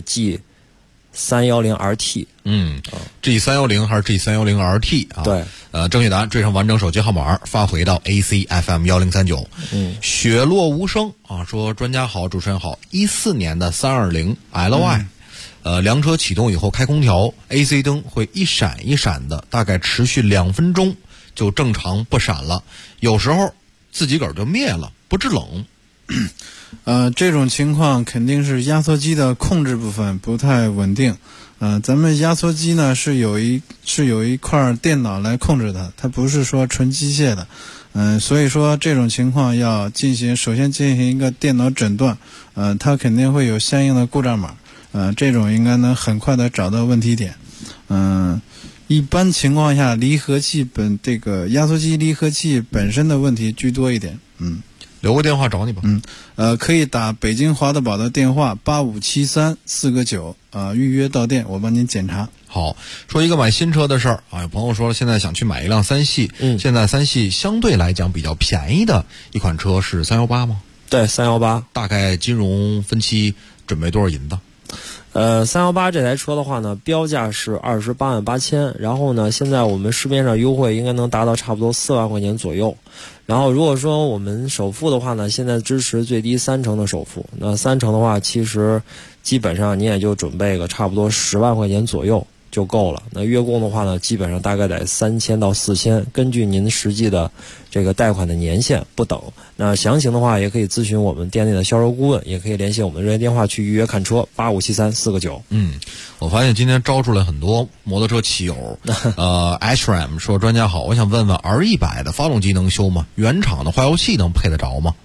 G310RT。 G310还是 G310RT 啊？ 对， 正确答案缀上完整手机号码发回到 ACFM1039。雪落无声啊，说专家好，主持人好，14年的320 LY。凉车启动以后开空调 ，AC 灯会一闪一闪的，大概持续2分钟就正常不闪了，有时候自己个儿就灭了，不制冷。 这种情况肯定是压缩机的控制部分不太稳定。咱们压缩机呢是有一块电脑来控制它不是说纯机械的。所以说这种情况要首先进行一个电脑诊断。它肯定会有相应的故障码。这种应该能很快的找到问题点。一般情况下，这个压缩机离合器本身的问题居多一点。 留个电话找你吧。 可以打北京华德宝的电话8573-4个9，预约到店，我帮您检查。 好，说一个买新车的事儿啊，有朋友说现在想去买一辆3系，现在3系相对来讲比较便宜的一款车是318吗？ 对，318。 大概金融分期准备多少银子 ？318这台车的话呢，标价是288000，然后呢，现在我们市面上优惠应该能达到差不多4万块钱左右。然后如果说我们首付的话呢，现在支持最低30%的首付，那30%的话，其实基本上你也就准备个差不多10万块钱左右就够了。那月供的话呢，基本上大概得3000到4000，根据您实际的这个贷款的年限不等。那详情的话也可以咨询我们店内的销售顾问，也可以联系我们的热线电话去预约看车，8573-4个9。 我发现今天招出来很多摩托车骑友。Ashram 说专家好，我想问问 R100 的发动机能修吗？原厂的化油器能配得着吗？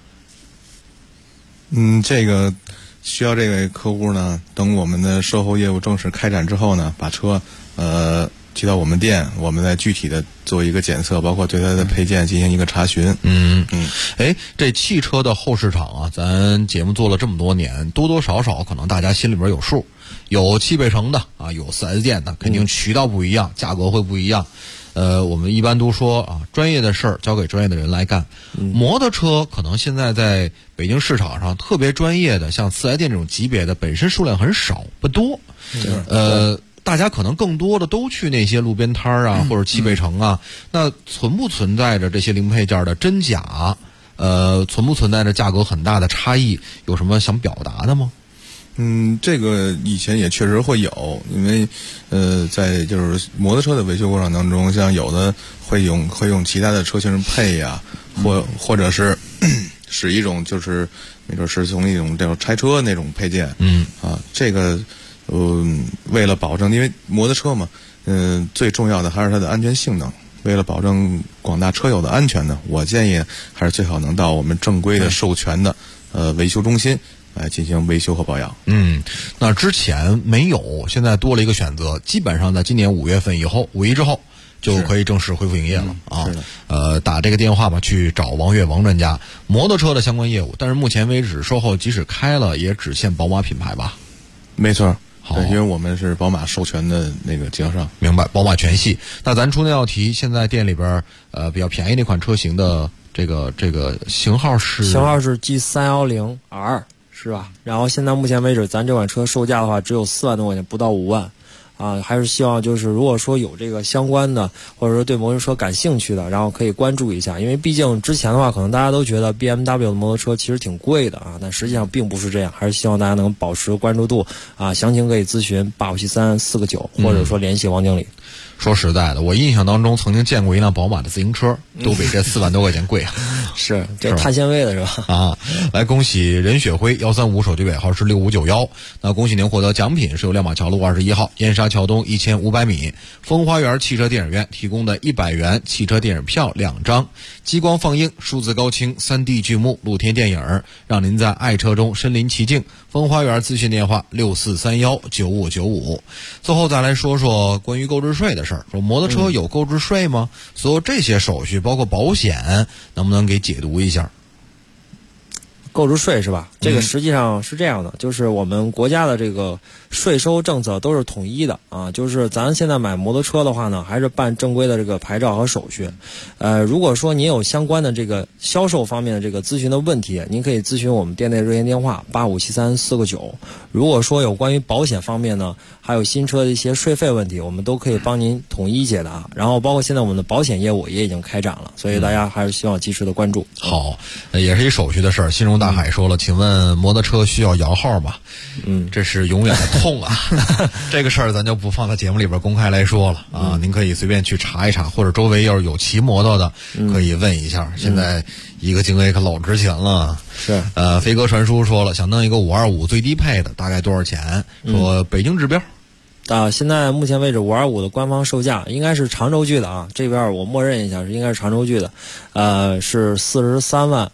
这个需要这位客户呢，等我们的售后业务正式开展之后呢，把车去到我们店，我们再具体的做一个检测，包括对它的配件进行一个查询。 这汽车的后市场啊，咱节目做了这么多年，多多少少可能大家心里边有数，有汽配城的啊，有 4S 店的，肯定渠道不一样，价格会不一样。我们一般都说啊，专业的事儿交给专业的人来干。摩托车可能现在在北京市场上特别专业的，像4S 店这种级别的，本身数量很少，不多。大家可能更多的都去那些路边摊儿啊，或者汽配城啊。那存不存在着这些零配件的真假？存不存在着价格很大的差异？有什么想表达的吗？ 这个以前也确实会有，因为在就是摩托车的维修过程当中，像有的会用其他的车型配呀，或者是使一种就是没准是从一种这种拆车那种配件，这个为了保证，因为摩托车嘛，最重要的还是它的安全性能。为了保证广大车友的安全呢，我建议还是最好能到我们正规的授权的维修中心来进行维修和保养。 那之前没有，现在多了一个选择，基本上在今年5月份以后，5一之后就可以正式恢复营业了啊。打这个电话吧，去找王悦王专家摩托车的相关业务。但是目前为止，售后即使开了，也只限宝马品牌吧？ 没错。好，因为我们是宝马授权的那个经销商。 明白，宝马全系。那咱出那道题，现在店里边比较便宜那款车型的这个型号是 G310R 是吧？然后现在目前为止，咱这款车售价的话只有4万多块钱，不到5万。还是希望就是如果说有这个相关的，或者说对摩托车感兴趣的，然后可以关注一下，因为毕竟之前的话，可能大家都觉得 BMW 的摩托车其实挺贵的但实际上并不是这样，还是希望大家能保持关注度详情可以咨询8573-4个9，或者说联系王经理。 说实在的，我印象当中曾经见过一辆宝马的自行车，都比这4万多块钱贵是，这碳纤维的是吧？来恭喜任雪辉135手机尾号是6591，那恭喜您获得奖品是由亮马桥路21号燕莎桥东1500米风花园汽车电影院提供的100元汽车电影票2张，激光放映、数字高清、3D 剧目、露天电影，让您在爱车中身临其境。风花园咨询电话64319595。最后再来说说关于购置税的事儿，说摩托车有购置税吗？所有这些手续包括保险，能不能给解读一下？ 购置税是吧？这个实际上是这样的，就是我们国家的这个税收政策都是统一的就是咱现在买摩托车的话呢，还是办正规的这个牌照和手续。如果说您有相关的这个销售方面的这个咨询的问题，您可以咨询我们店内热线电话8573-4个9。如果说有关于保险方面呢，还有新车的一些税费问题，我们都可以帮您统一解答。然后包括现在我们的保险业务也已经开展了，所以大家还是希望及时的关注。 好，也是一手续的事儿。新荣大海说了，请问摩托车需要摇号吗？这是永远的痛啊！这个事儿咱就不放在节目里边公开来说了您可以随便去查一查，或者周围要是有骑摩托的，可以问一下。现在一个京 A 可老值钱了。 是飞鸽传书说了，想弄一个525最低配的，大概多少钱？说北京指标。 现在目前为止525的官方售价应该是长轴距的这边我默认一下是应该是长轴距的，是43万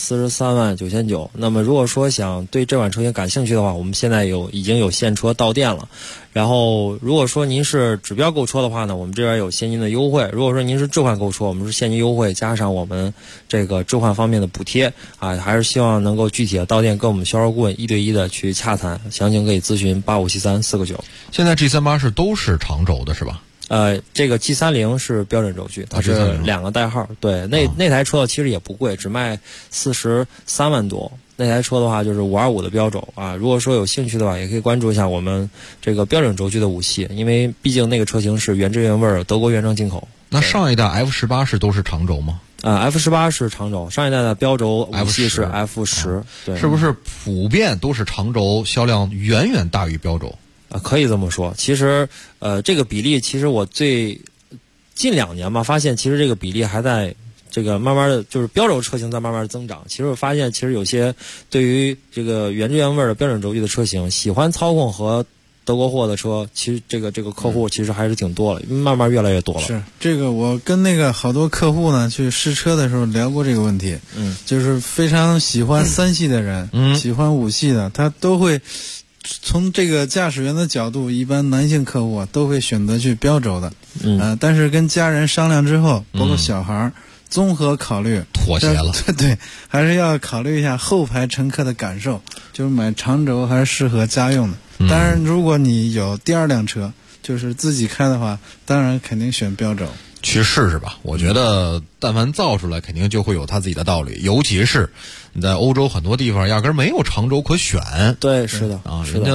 43万9900。那么如果说想对这款车型感兴趣的话，我们现在已经有现车到店了。然后如果说您是指标购车的话呢，我们这边有现金的优惠。如果说您是置换购车，我们是现金优惠加上我们这个置换方面的补贴还是希望能够具体的到店跟我们销售顾问1对1的去洽谈，详情可以咨询8573-4个9。 现在 G38是都是长轴的是吧？ 这个 G30是标准轴距，它是2个代号。对，那台车其实也不贵，只卖43万多。那台车的话就是525的标轴如果说有兴趣的话，也可以关注一下我们这个标准轴距的5系，因为毕竟那个车型是原汁原味德国原装进口。 那上一代 F18是都是长轴吗 ？F18是长轴，上一代的标轴5系是 F10。对， 是不是普遍都是长轴销量远远大于标轴？ 可以这么说。其实这个比例，其实我近2年吧，发现其实这个比例还在这个慢慢的就是标轴车型在慢慢增长。其实我发现其实有些对于这个原汁原味的标准轴距的车型喜欢操控和德国货的车，其实这个客户其实还是挺多了，慢慢越来越多了。 是这个我跟那个好多客户呢去试车的时候聊过这个问题。就是非常喜欢3系的人，喜欢5系的，他都会从这个驾驶员的角度，一般男性客户都会选择去标轴的。但是跟家人商量之后，包括小孩综合考虑妥协了。 对，还是要考虑一下后排乘客的感受，就是买长轴还是适合家用的。当然如果你有第2辆车就是自己开的话，当然肯定选标轴。 去试试吧，我觉得但凡造出来肯定就会有它自己的道理，尤其是你在欧洲很多地方压根没有长轴可选。 对，是的人家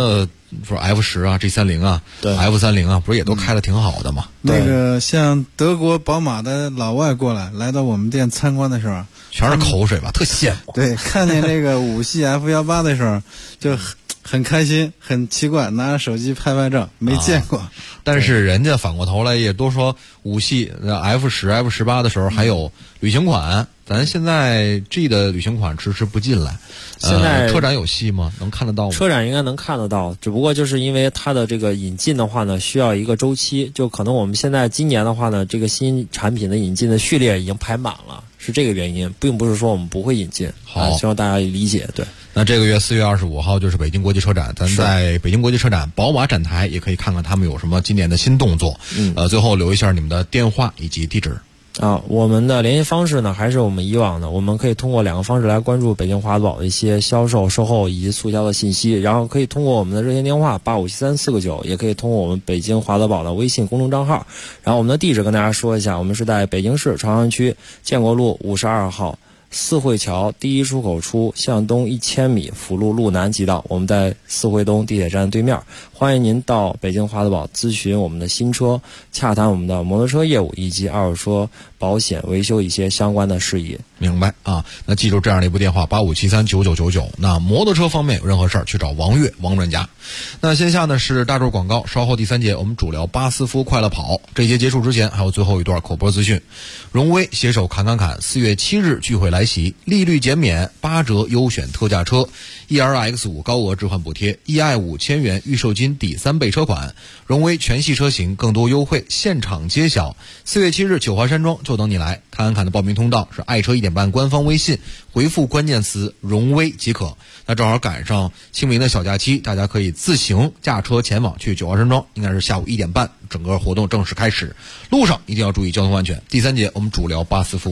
说 F10啊 G30啊对 F30啊，不是也都开得挺好的吗？ 那个像德国宝马的老外过来到我们店参观的时候， 全是口水吧，特羡慕。 对，看见这个5系 F18的时候就很开心，很奇怪，拿着手机拍照，没见过。 但是人家反过头来也都说5系 F10 F18的时候还有旅行款，咱现在 G 的旅行款迟迟不进来。 现在车展有戏吗？能看得到吗？ 车展应该能看得到，只不过就是因为它的这个引进的话呢，需要一个周期，就可能我们现在今年的话呢，这个新产品的引进的序列已经排满了，是这个原因，并不是说我们不会引进。 好， 希望大家理解。对， 那这个月4月25号就是北京国际车展，咱在北京国际车展宝马展台也可以看看他们有什么今年的新动作。最后留一下你们的电话以及地址。 我们的联系方式呢，还是我们以往的，我们可以通过2个方式来关注北京华德宝的一些销售、售后以及促销的信息，然后可以通过我们的热线电话8573-4个9，也可以通过我们北京华德宝的微信公众账号。然后我们的地址跟大家说一下，我们是在北京市朝阳区建国路52号四惠桥第一出口处向东1000米辅路路南即到，我们在四惠东地铁站对面。欢迎您到北京华德宝咨询我们的新车，洽谈我们的摩托车业务以及二手车保险维修一些相关的事宜。 明白啊？那记住这样的一部电话8573-9999。那摩托车方面有任何事儿去找王悦王专家。那线下呢是大洲广告，稍后第3节我们主聊巴斯夫快乐跑。这节结束之前还有最后一段口播资讯。荣威携手侃4月7日聚会来袭，利率减免，8折优选特价车， ERX5 高额置换补贴，1i5000元预售金抵3倍车款，荣威全系车型更多优惠现场揭晓。4月7日9华山庄就等你来。侃的报名通道是爱车1点半官方微信，回复关键词荣威即可。那正好赶上清明的小假期，大家可以自行驾车前往去9华山庄，应该是下午1点半整个活动正式开始，路上一定要注意交通安全。第3节我们主聊巴斯夫。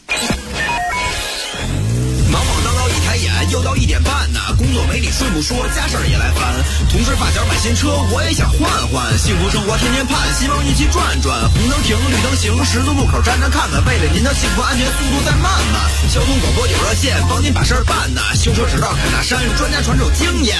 忙忙叨叨一抬眼，又到1点半呢，工作没理顺不说，家事儿也来烦。同事发小买新车，我也想换换，幸福生活天天盼，希望一起转转。红灯停，绿灯行，十字路口站站看看，为了您的幸福安全，速度再慢慢。交通广播有热线，帮您把事儿办呢。修车直到凯纳山，专家传授经验。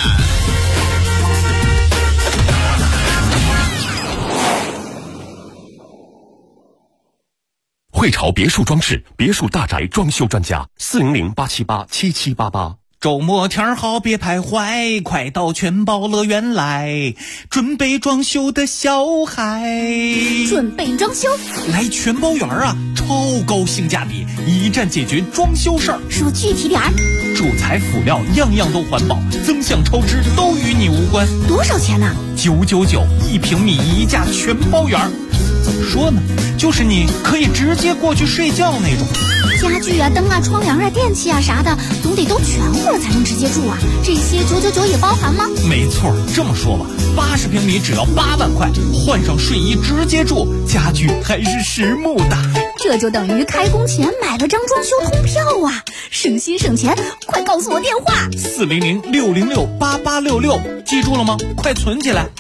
汇潮别墅装饰，别墅大宅装修专家，400-878-7788。 周末天好别徘徊，快到全宝乐园来，准备装修的小孩。 准备装修？ 来全宝园啊，超高性价比，一站解决装修事儿。 说具体点儿。 主材辅料样样都环保，增项超支都与你无关。 多少钱呢 ？999，1平米1价全包圆。怎么说呢？就是你可以直接过去睡觉那种。 家具啊、灯啊、窗帘啊、电器啊啥的，总得都全乎了才能直接住啊。这些999也包含吗？ 没错，这么说吧，80平米只要8万块，换上睡衣直接住，家具还是实木的。 这就等于开工前买了张装修通票啊！省心省钱，快告诉我电话 400-606-8866，记住了吗？快存起来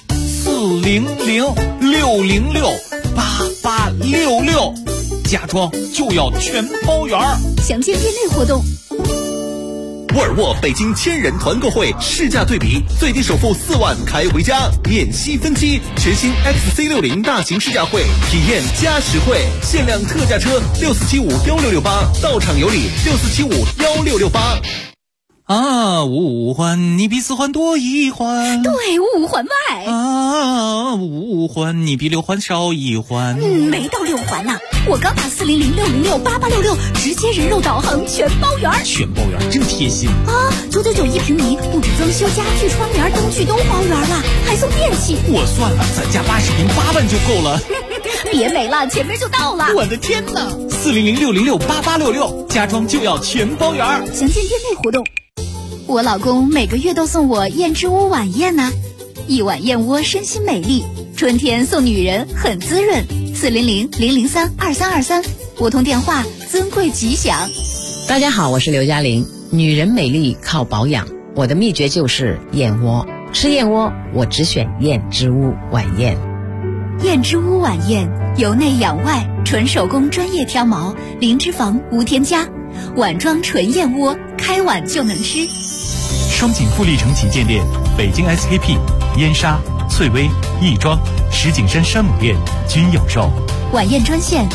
，400-606-8866，家装就要全包圆。 详见店内活动。 沃尔沃北京千人团购会试驾对比，最低首付4万开回家，免息分期。全新 XC60 大型试驾会，体验加实惠，限量特价车64751668，到场有礼64751668。 啊，五环你比4环多1环， 对，5环外。 啊，5环你比6环少1环。 没到6环呢，我刚打400-606-8866，直接人肉导航全包圆。 全包圆真贴心啊！999平米，不止增修，家具、窗帘、灯具都包圆了，还送电器。 我算了，咱家80平8万就够了。 别美了，前面就到了。 我的天哪！400-606-8866，家装就要全包圆。 详见店内活动。我老公每个月都送我燕之屋晚宴呢，一碗燕窝身心美丽，春天送女人很滋润。400-003-2323，拨通电话，尊贵吉祥。 大家好，我是刘嘉玲。女人美丽靠保养，我的秘诀就是燕窝。吃燕窝，我只选燕之屋晚宴。 燕之屋晚宴，由内养外，纯手工专业挑毛，零脂肪无添加，碗装纯燕窝，开碗就能吃。 双井富力城旗舰店，北京 SKP 燕莎、翠微、亦庄、石景山山姆店均有售。 晚宴专线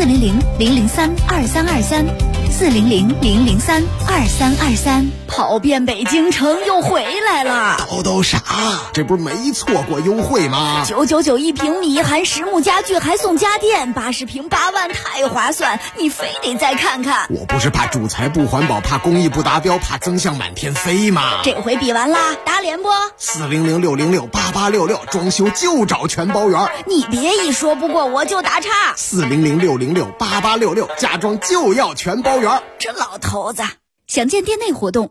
400-003-2323，400-003-2323。跑遍北京城又回来了。 都傻，这不是没错过优惠吗 ？999一平米，含实木家具还送家电，80平8万，太划算！你非得再看看。 我不是怕主材不环保，怕工艺不达标，怕增项满天飞吗？ 这回比完啦，打脸不 ？400-606-8866，装修就找全包圆。 你别一说不过我就打岔。 400-606-8866，家装就要全包圆。 这老头子，详见店内活动。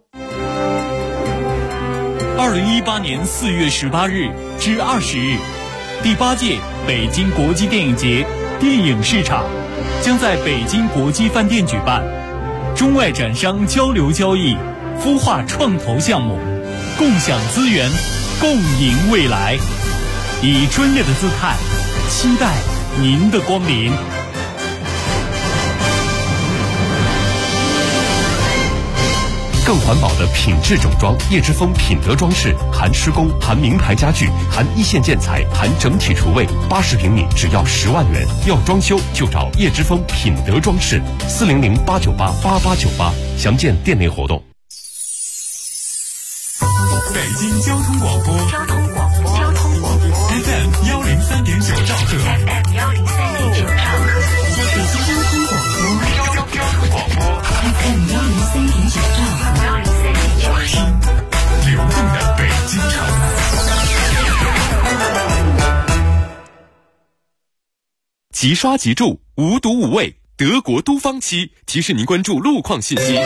2018年4月18日至20日，第8届北京国际电影节电影市场将在北京国际饭店举办，中外展商交流交易，孵化创投项目，共享资源，共赢未来。以专业的姿态，期待您的光临。 更环保的品质整装，叶之峰品德装饰，含施工，含名牌家具，含一线建材，含整体厨卫，80平米只要10万元。要装修就找叶之峰品德装饰，400-898-8898，详见店内活动。 北京交通广播FM 103.9兆赫，在北京交通广播 FM 103.9兆赫，流动的北京城。 即刷即住，无毒无味，德国都方漆提示您关注路况信息。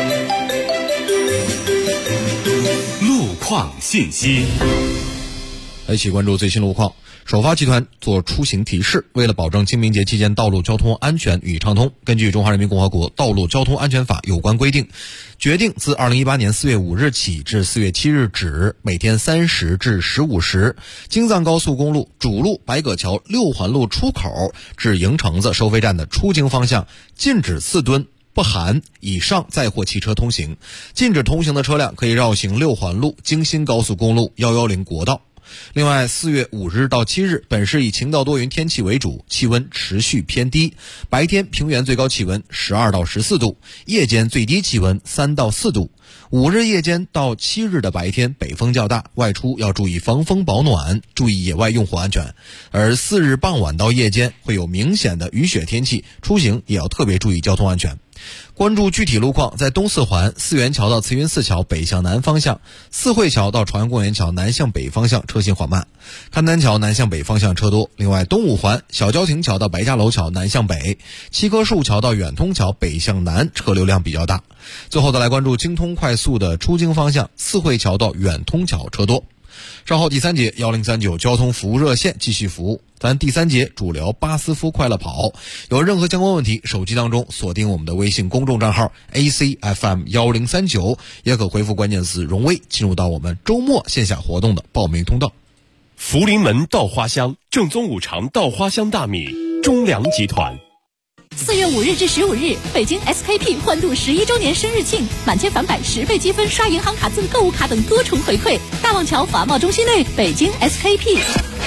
路况信息， 一起关注最新路况。首发集团做出行提示，为了保证清明节期间道路交通安全与畅通，根据《中华人民共和国道路交通安全法》有关规定，决定自2018年4月5日起至4月7日止，每天3时至15时，京藏高速公路主路白葛桥6环路出口至营城子收费站的出京方向，禁止4吨不含以上载货汽车通行，禁止通行的车辆可以绕行6环路京新高速公路110国道。另外，4月5日到7日，本市以晴到多云天气为主，气温持续偏低，白天平原最高气温12到14度，夜间最低气温3到4度。5日夜间到7日的白天北风较大，外出要注意防风保暖，注意野外用火安全。而4日傍晚到夜间会有明显的雨雪天气，出行也要特别注意交通安全。关注具体路况，在东四环四元桥到慈云寺桥北向南方向，四惠桥到朝阳公园桥南向北方向车行缓慢，邯郸桥南向北方向车多。另外，东五环小郊亭桥到白家楼桥南向北，七棵树桥到远通桥北向南车流量比较大。最后再来关注京通快速的出京方向，四惠桥到远通桥车多。稍后第3节1039交通服务热线继续服务。咱第3节主聊巴斯夫快乐跑，有任何相关问题，手机当中锁定我们的微信公众账号 ACFM1039，也可回复关键词荣威进入到我们周末线下活动的报名通道。 福临门稻花香，正宗五常稻花香大米，中粮集团。 4月5日至15日，北京 SKP 欢度11周年生日庆，满千返百10倍积分，刷银行卡赠购物卡等多重回馈。大望桥法贸中心内，北京 SKP。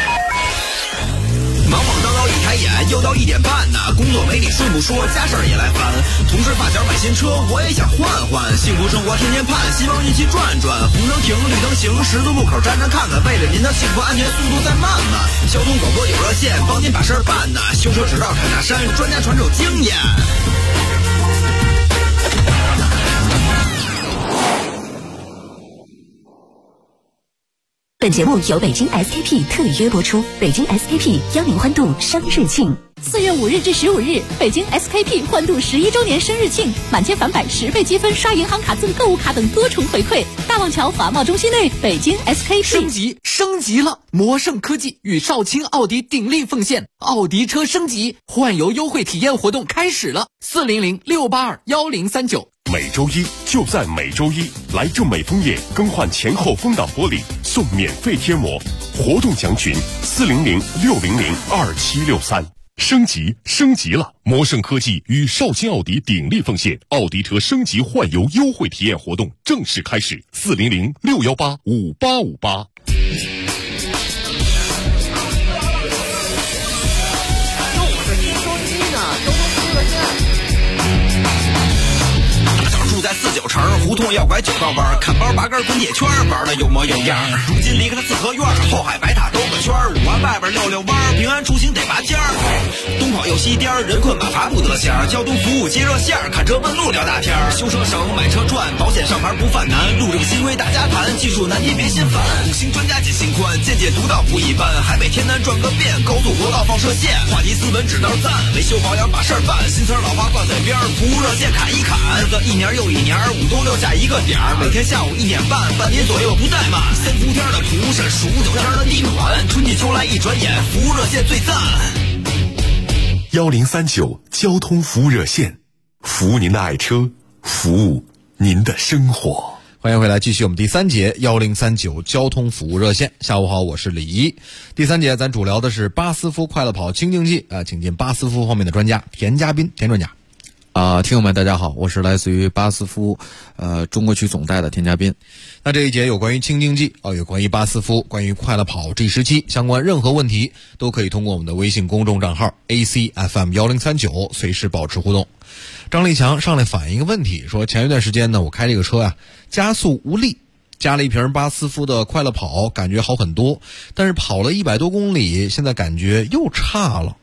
忙忙叨叨一抬眼，又到1点半呢。工作没你顺不说，家事儿也来烦。同事发小买新车，我也想换换。幸福生活天天盼，希望一起转转。红灯停，绿灯行，十字路口站站看看。为了您的幸福安全，速度再慢慢。交通广播有热线，帮您把事儿办呢。修车只绕坎大山，专家传授经验。 本节目由北京 SKP 特约播出，北京 SKP 邀您欢度生日庆。 4月5日至15日，北京 SKP 欢度11周年生日庆，满千返百10倍积分，刷银行卡赠购物卡等多重回馈。大望桥法贸中心内，北京 SKP 升级了！魔盛科技与少卿奥迪鼎力奉献，奥迪车升级换油优惠体验活动开始了，400-682-1039。 每周一就在每周一，来正美枫叶更换前后风挡玻璃送免费贴膜，活动详询400-600-2763。升级了！魔盛科技与少卿奥迪鼎力奉献，奥迪车升级换油优惠体验活动正式开始，400-618-5858。 通要拐9道弯，看包拔根滚铁圈，玩的有模有样。如今离开了四合院，后海白塔兜个圈，5环外边溜弯，平安出行得拔尖儿。东跑又西颠，人困马乏不得闲，交通服务接热线，看车问路聊大天，修车省买车赚，保险上牌不犯难，路政新规大家谈，技术难题别心烦，5星专家解心宽，见解独到不一般，海北天南转个遍，高速国道放射线，话题斯文指道赞，维修保养把事儿办，新词老话挂嘴边，服务热线砍一砍，日子一年又一年，5都留下一个点儿，每天下午1点半，半点左右不怠慢，3伏天的蒲扇，数9天的地暖，春季秋来一转眼，服务热线最赞。 1039交通服务热线，服务您的爱车，服务您的生活。 欢迎回来，继续我们第3节1039交通服务热线。下午好，我是李一。第3节咱主聊的是巴斯夫快乐跑清净剂请进巴斯夫方面的专家田家斌田专家。 听友们大家好，我是来自于巴斯夫中国区总代的田家斌。 那这一节有关于清净剂有关于巴斯夫，关于快乐跑 G17 相关任何问题都可以通过我们的微信公众账号 ACFM1039 随时保持互动。张立强上来反映一个问题，说前一段时间呢，我开这个车加速无力，加了一瓶巴斯夫的快乐跑，感觉好很多，但是跑了100多公里，现在感觉又差了。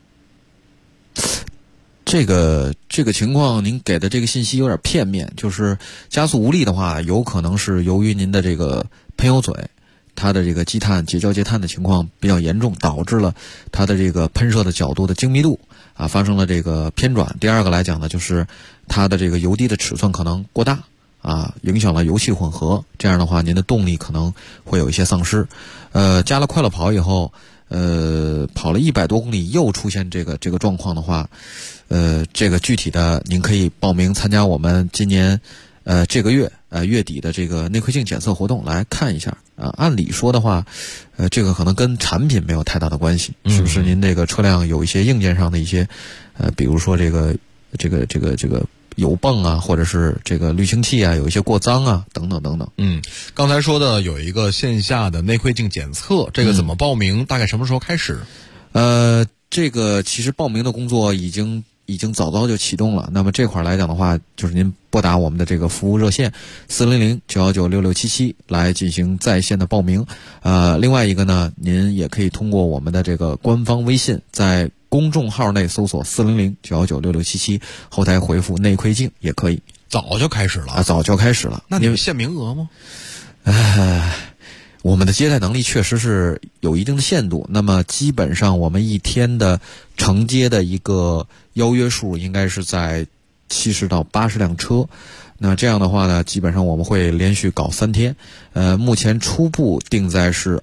这个情况您给的这个信息有点片面，就是加速无力的话，有可能是由于您的这个喷油嘴，它的这个积碳结胶结碳的情况比较严重，导致了它的这个喷射的角度的精密度发生了这个偏转。第二个来讲呢，就是它的这个油滴的尺寸可能过大影响了油气混合，这样的话您的动力可能会有一些丧失。加了快乐跑以后，跑了100多公里又出现这个状况的话，这个具体的您可以报名参加我们今年这个月月底的这个内窥镜检测活动来看一下按理说的话，这个可能跟产品没有太大的关系，是不是您这个车辆有一些硬件上的一些比如说这个油泵或者是这个滤清器有一些过脏等等等等。 刚才说的有一个线下的内窥镜检测，这个怎么报名？大概什么时候开始？ 这个其实报名的工作已经早就启动了。那么这块来讲的话，就是您拨打我们的这个服务热线400-919-6677来进行在线的报名。另外一个呢，您也可以通过我们的这个官方微信，在公众号内搜索400-919-6677，后台回复内窥镜也可以。 早就开始了早就开始了。 那你们限名额吗？ 我们的接待能力确实是有一定的限度，那么基本上我们一天的承接的一个邀约数应该是在70到80辆车。那这样的话呢，基本上我们会连续搞3天，目前初步定在是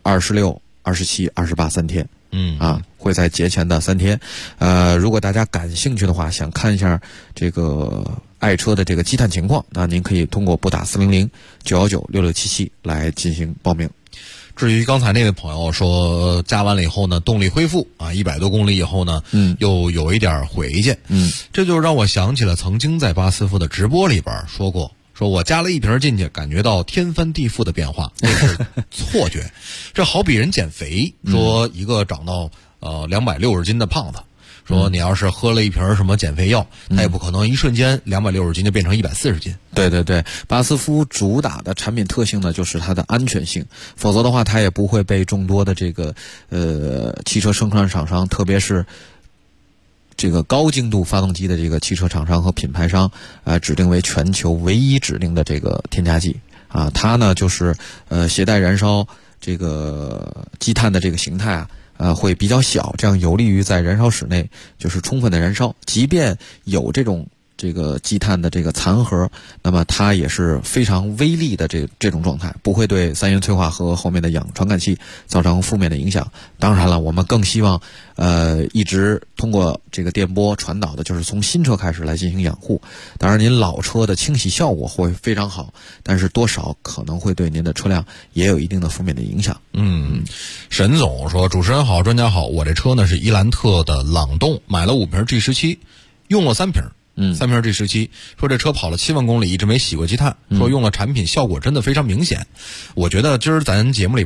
26、27、28 3天。会在节前的3天。如果大家感兴趣的话，想看一下这个爱车的这个积碳情况，那您可以通过拨打400-919-6677来进行报名。 至于刚才那位朋友说加完了以后呢，动力恢复100多公里以后呢，又有一点回去。这就让我想起了曾经在巴斯夫的直播里边说过，说我加了一瓶进去，感觉到天翻地覆的变化，那是错觉。这好比人减肥，说一个长到260斤的胖子，说你要是喝了一瓶什么减肥药，他也不可能一瞬间260斤就变成140斤。 对，巴斯夫主打的产品特性呢，就是它的安全性，否则的话它也不会被众多的这个汽车生产厂商，特别是这个高精度发动机的这个汽车厂商和品牌商指定为全球唯一指定的这个添加剂它呢就是携带燃烧这个积碳的这个形态会比较小，这样有利于在燃烧室内就是充分的燃烧，即便有这个积碳的这个残核，那么它也是非常微粒的这种状态，不会对三元催化和后面的氧传感器造成负面的影响。当然了，我们更希望一直通过这个电波传导的就是从新车开始来进行养护。当然您老车的清洗效果会非常好，但是多少可能会对您的车辆也有一定的负面的影响。 沈总说，主持人好，专家好，我这车呢是伊兰特的朗动，买了5瓶 G17， 用了3瓶3瓶 G17， 说这车跑了7万公里一直没洗过积碳，说用了产品效果真的非常明显。我觉得今儿咱节目里边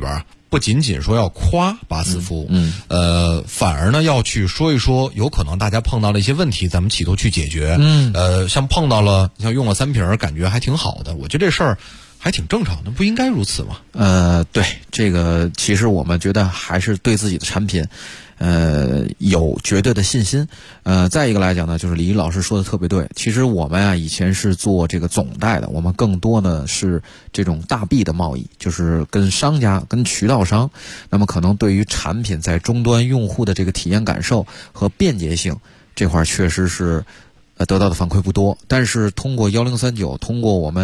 不仅仅说要夸巴斯夫，反而呢要去说一说有可能大家碰到了一些问题，咱们企图去解决。像碰到了，像用了3瓶感觉还挺好的，我觉得这事儿还挺正常的，不应该如此吗？ 对，这个其实我们觉得还是对自己的产品有绝对的信心。再一个来讲呢，就是李毅老师说的特别对，其实我们以前是做这个总代的，我们更多呢是这种大 B 的贸易，就是跟商家跟渠道商，那么可能对于产品在终端用户的这个体验感受和便捷性这块确实是得到的反馈不多，但是通过1039，通过我们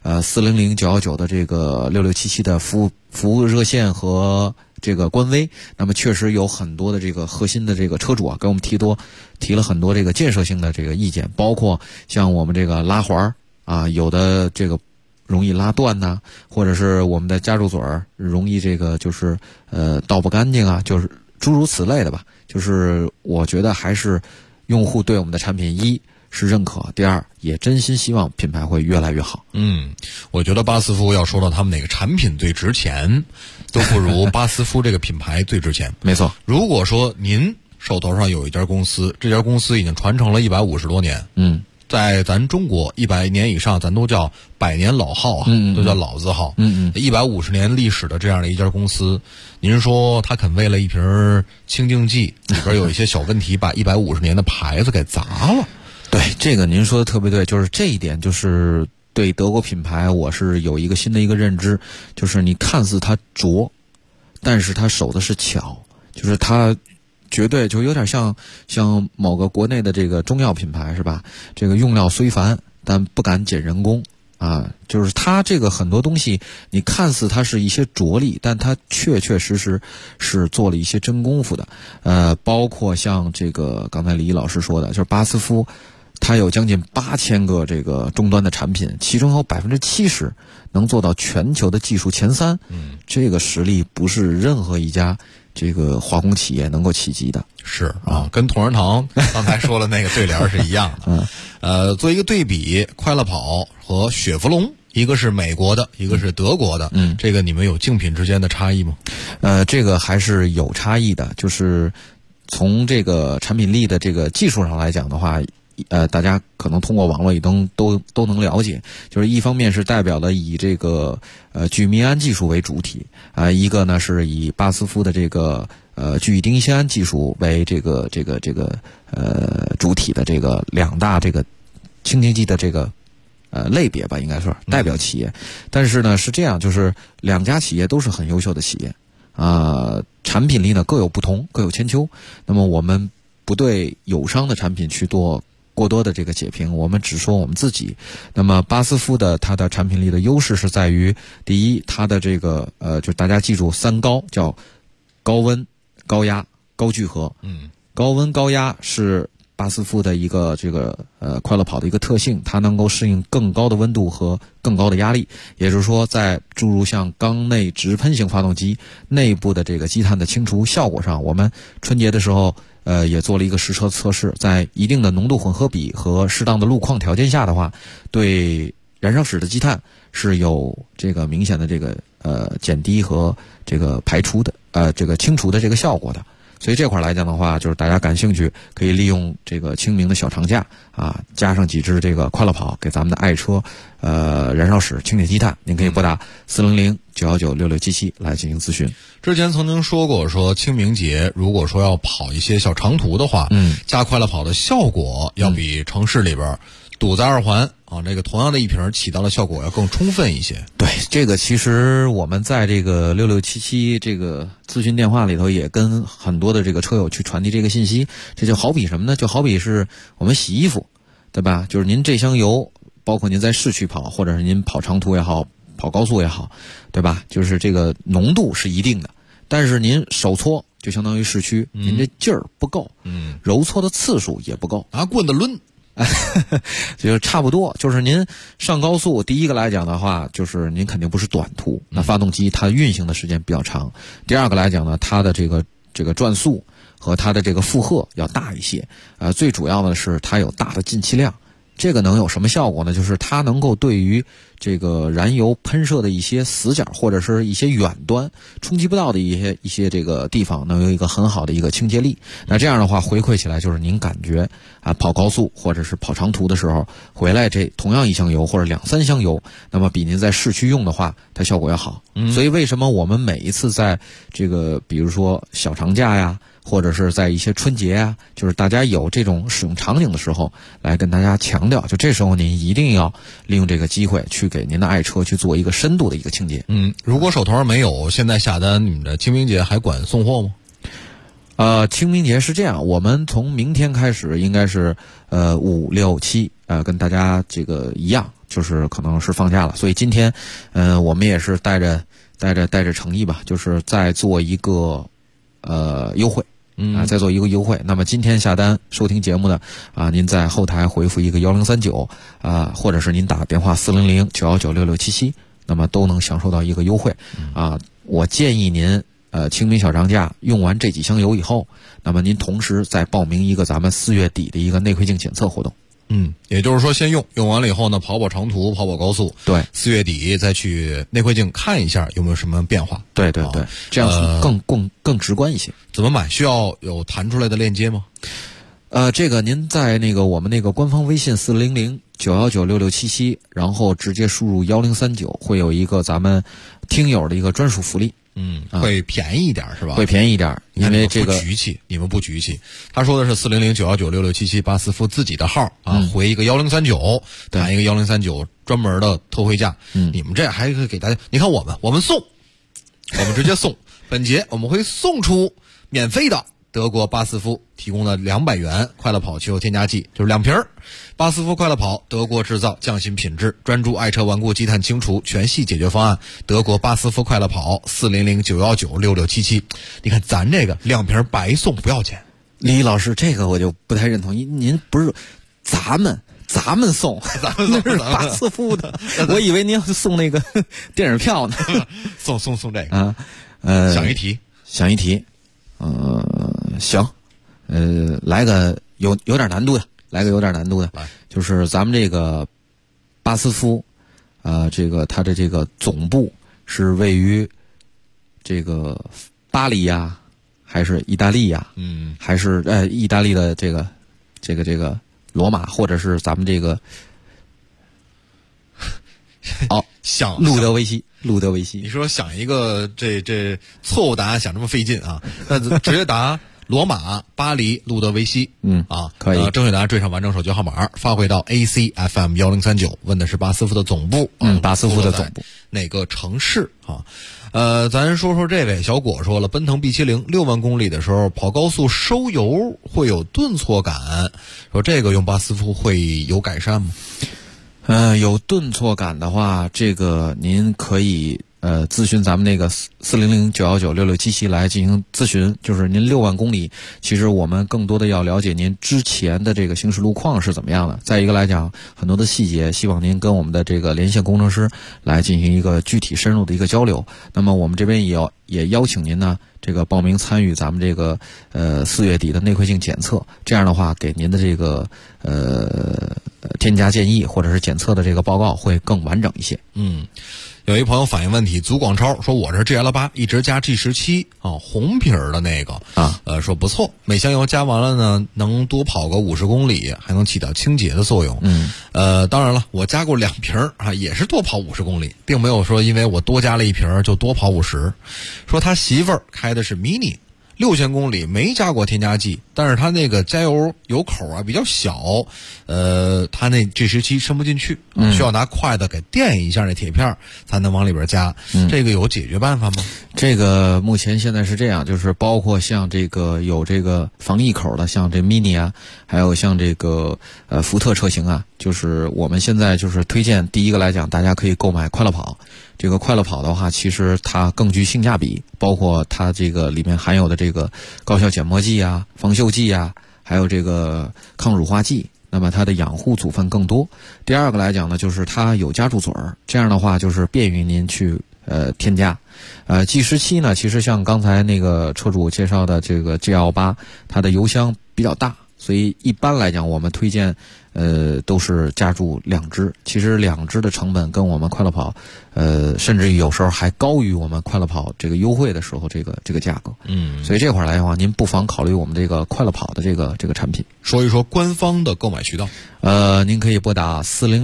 400-919的这个6677的服务热线和这个官微，那么确实有很多的这个核心的这个车主给我们提了很多这个建设性的这个意见，包括像我们这个拉环有的这个容易拉断呐，或者是我们的夹住嘴容易这个就是倒不干净就是诸如此类的吧。就是我觉得还是用户对我们的产品一是认可，第二也真心希望品牌会越来越好。 我觉得巴斯夫要说到他们哪个产品最值钱，都不如巴斯夫这个品牌最值钱。 没错， 如果说您手头上有一家公司，这家公司已经传承了150多年，在咱中国100年以上，咱都叫百年老号都叫老字号。150年历史的这样的一家公司，您说他肯为了一瓶清净剂里边有一些小问题，把150年的牌子给砸了？ 对，这个您说的特别对，就是这一点，就是对德国品牌我是有一个新的一个认知，就是你看似它拙，但是它守的是巧，就是它绝对就有点像某个国内的这个中药品牌是吧？这个用料虽繁，但不敢减人工就是它这个很多东西，你看似它是一些着力，但它确实是做了一些真功夫的。包括像这个刚才李毅老师说的，就是巴斯夫。它有将近8000个这个终端的产品，其中有70%能做到全球的技术前3。这个实力不是任何一家这个化工企业能够企及的。 是跟同仁堂刚才说了那个对联是一样的。做一个对比，快乐跑和雪佛龙，一个是美国的，一个是德国的。这个你们有竞品之间的差异吗？ 这个还是有差异的，就是从这个产品力的这个技术上来讲的话。大家可能通过网络也都能了解，就是一方面是代表了以这个聚醚胺技术为主体一个呢是以巴斯夫的这个聚乙丁酰胺技术为这个主体的这个2大这个清净剂的这个类别吧，应该说代表企业。但是呢是这样，就是2家企业都是很优秀的企业产品力呢各有不同，各有千秋。那么我们不对友商的产品去做过多的这个解评，我们只说我们自己。那么巴斯夫的它的产品力的优势是在于，第一，它的这个就大家记住3高，叫高温、高压、高聚合。高温高压是巴斯夫的一个这个快乐跑的一个特性，它能够适应更高的温度和更高的压力。也就是说，在诸如像缸内直喷型发动机内部的这个积碳的清除效果上，我们春节的时候也做了一个实车测试，在一定的浓度混合比和适当的路况条件下的话，对燃烧室的积碳是有这个明显的这个减低和这个排除的这个清除的这个效果的。所以这块来讲的话，就是大家感兴趣可以利用这个清明的小长假加上几支这个快乐跑，给咱们的爱车燃烧室清洁积碳。您可以拨打400-919-6677来进行咨询。 之前曾经说过，说清明节如果说要跑一些小长途的话，加快乐跑的效果要比城市里边堵在2环这个同样的一瓶起到的效果要更充分一些。 对，这个其实我们在这个6677这个咨询电话里头也跟很多的这个车友去传递这个信息。这就好比什么呢？就好比是我们洗衣服，对吧？就是您这箱油，包括您在市区跑，或者是您跑长途也好，跑高速也好，对吧？就是这个浓度是一定的，但是您手搓就相当于市区，您这劲儿不够，揉搓的次数也不够， 拿棍子抡。 就差不多，就是您上高速，第一个来讲的话，就是您肯定不是短途，那发动机它运行的时间比较长。第二个来讲呢，它的这个转速和它的这个负荷要大一些。最主要的是它有大的进气量， 这个能有什么效果呢？就是它能够对于这个燃油喷射的一些死角或者是一些远端冲击不到的一些这个地方，能有一个很好的一个清洁力。那这样的话回馈起来，就是您感觉跑高速或者是跑长途的时候回来，这同样1箱油或者2-3箱油，那么比您在市区用的话，它效果要好。所以为什么我们每一次在这个比如说小长假呀，或者是在一些春节啊，就是大家有这种使用场景的时候，来跟大家强调，就这时候您一定要利用这个机会去给您的爱车去做一个深度的一个清洁。 如果手头上没有，现在下单，你们的清明节还管送货吗？ 清明节是这样，我们从明天开始应该是5、6、7跟大家这个一样，就是可能是放假了，所以今天我们也是带着诚意吧，就是再做一个优惠。再做一个优惠。那么今天下单收听节目的您在后台回复一个1039或者是您打电话400-919-6677，那么都能享受到一个优惠我建议您清明小长假用完这几箱油以后，那么您同时再报名一个咱们4月底的一个内窥镜检测活动。 也就是说先用完了以后呢，跑长途，跑高速， 对 ，4月底再去内窥镜看一下有没有什么变化。 对，这样更直观一些。 怎么买？需要有弹出来的链接吗？ 这个您在我们官方微信400-919-6677，然后直接输入1039，会有一个咱们听友的一个专属福利。 会便宜一点是吧？ 会便宜一点，因为这个你们不局气。他说的是400-919-6677巴斯夫自己的号回一个1039，谈一个1039专门的特惠价。你们这还可以给大家，你看我们送，我们直接送。本节我们会送出免费的德国巴斯夫提供的200元快乐跑汽油添加剂，就是2瓶巴斯夫快乐跑，德国制造，匠心品质，专注爱车顽固积碳清除全系解决方案。德国巴斯夫快乐跑，400-919-6677。你看咱这个2瓶白送不要钱。 李老师，这个我就不太认同，您不是咱们送，那是巴斯夫的，我以为您要送那个电影票呢。 送这个想一题。 行，来个有点难度的，就是咱们这个巴斯夫，这个它的这个总部是位于这个巴黎呀，还是意大利呀？还是意大利的这个罗马，或者是咱们这个想路德维希。 你说想一个这错误答案想这么费劲啊？那直接答罗马、巴黎、路德维希。 可以。 正确答案缀上完整手机号码，发回到 ACFM 1039，问的是巴斯夫的总部。 巴斯夫的总部哪个城市咱说这位小果说了，奔腾 B70 6万公里的时候跑高速收油会有顿挫感，说这个用巴斯夫会有改善吗？ 有顿挫感的话，这个您可以咨询咱们那个400-919-6677来进行咨询。就是您6万公里，其实我们更多的要了解您之前的这个行驶路况是怎么样的。再一个来讲，很多的细节，希望您跟我们的这个连线工程师来进行一个具体深入的一个交流。那么我们这边也邀请您呢，这个报名参与咱们这个4月底的内窥镜检测。这样的话，给您的这个添加建议或者是检测的这个报告会更完整一些。 有一朋友反映问题，足广超说我是 GL8 一直加 G17 红皮儿的那个说不错，每箱油加完了呢，能多跑个50公里，还能起到清洁的作用。当然了，我加过2瓶也是多跑50公里，并没有说因为我多加了1瓶就多跑50。说他媳妇儿开的是 Mini。6000公里没加过添加剂，但是它那个加油油口比较小，它那 G17 伸不进去，需要拿筷子给垫一下那铁片才能往里边加。这个有解决办法吗？ 这个目前现在是这样，就是包括像这个有这个防溢口的，像这 Mini 还有像这个福特车型就是我们现在就是推荐，第一个来讲，大家可以购买快乐跑。这个快乐跑的话，其实它更具性价比，包括它这个里面含有的这个高效减磨剂防锈剂还有这个抗乳化剂，那么它的养护组分更多。第二个来讲呢，就是它有加注嘴儿，这样的话就是便于您去添加。G17呢，其实像刚才那个车主介绍的这个 GL8，它的油箱比较大所以一般来讲我们推荐都是加注2支。其实2支的成本跟我们快乐跑甚至于有时候还高于我们快乐跑这个优惠的时候这个价格。所以这块来的话，您不妨考虑我们这个快乐跑的这个产品。 说一说官方的购买渠道。 您可以拨打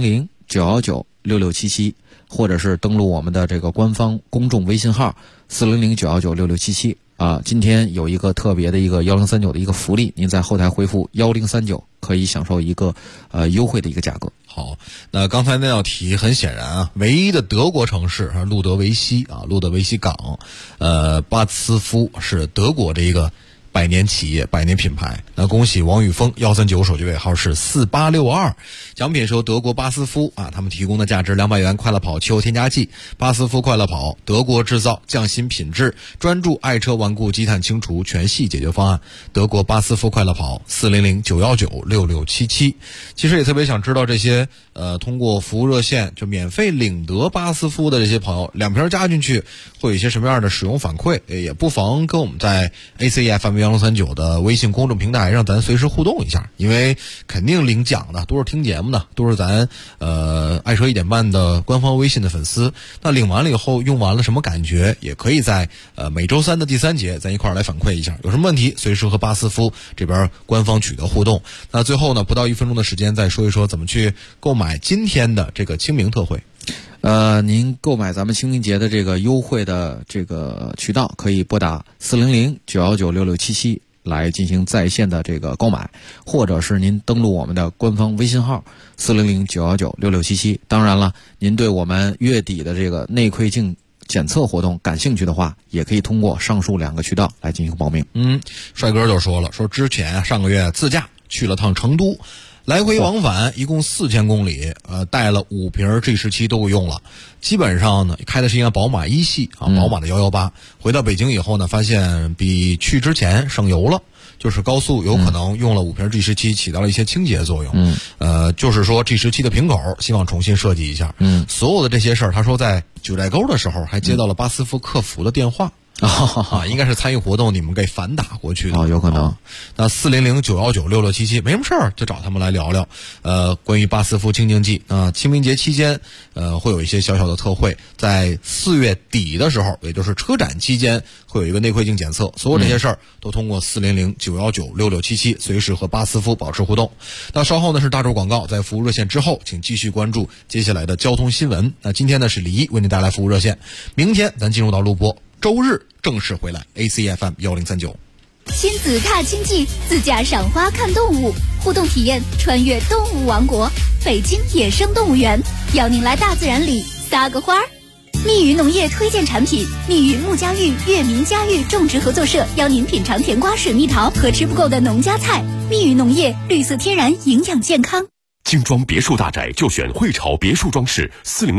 400-919-6677，或者是登录我们的这个官方公众微信号400-919-6677。今天有一个特别的一个1039的一个福利，您在后台回复1039，可以享受一个优惠的一个价格。 好，那刚才那道题很显然啊，唯一的德国城市路德维希路德维希港，巴茨夫是德国的一个百年企业、百年品牌。那恭喜王宇峰139手机尾号是4862，奖品是由德国巴斯夫他们提供的价值200元快乐跑汽油添加剂。巴斯夫快乐跑，德国制造，匠心品质，专注爱车顽固积碳清除全系解决方案。德国巴斯夫快乐跑，400-919-6677。其实也特别想知道这些通过服务热线就免费领得巴斯夫的这些朋友，2瓶加进去会有一些什么样的使用反馈，也不妨跟我们在 ACFM1039的微信公众平台让咱随时互动一下，因为肯定领奖的都是听节目的，都是咱爱车1点半的官方微信的粉丝。那领完了以后用完了什么感觉，也可以在每周3的第3节咱一块来反馈一下，有什么问题随时和巴斯夫这边官方取得互动。那最后呢，不到1分钟的时间再说一说怎么去购买今天的这个清明特惠。 您购买咱们清明节的这个优惠的这个渠道，可以拨打400-919-6677来进行在线的这个购买，或者是您登录我们的官方微信号400-919-6677。当然了，您对我们月底的这个内窥镜检测活动感兴趣的话，也可以通过上述2个渠道来进行报名。 帅哥就说了，说之前上个月自驾去了趟成都，来回往返一共4000公里，带了5瓶 G17 都用了。基本上呢，开的是一辆宝马一系宝马的118。回到北京以后呢，发现比去之前省油了，就是高速有可能用了5瓶 G17 起到了一些清洁作用。就是说 G17 的瓶口希望重新设计一下。所有的这些事儿，他说在九寨沟的时候还接到了巴斯夫客服的电话。应该是参与活动你们给反打过去的。 有可能。 那400-919-6677没什么事儿就找他们来聊聊关于巴斯夫清净剂。清明节期间会有一些小小的特惠，在4月底的时候，也就是车展期间会有一个内窥镜检测。所有这些事儿都通过400-919-6677随时和巴斯夫保持互动。那稍后呢是大洲广告，在服务热线之后请继续关注接下来的交通新闻。那今天呢是李一为您带来服务热线，明天咱进入到录播，周日正式回来 ACFM 1039。 亲子踏青记，自驾赏花看动物，互动体验穿越动物王国，北京野生动物园，邀您来大自然里撒个花儿。密语农业推荐产品，密语木家峪粤民家峪种植合作社邀您品尝甜瓜、水蜜桃和吃不够的农家菜。密语农业，绿色天然，营养健康。 精装别墅大宅就选汇潮别墅装饰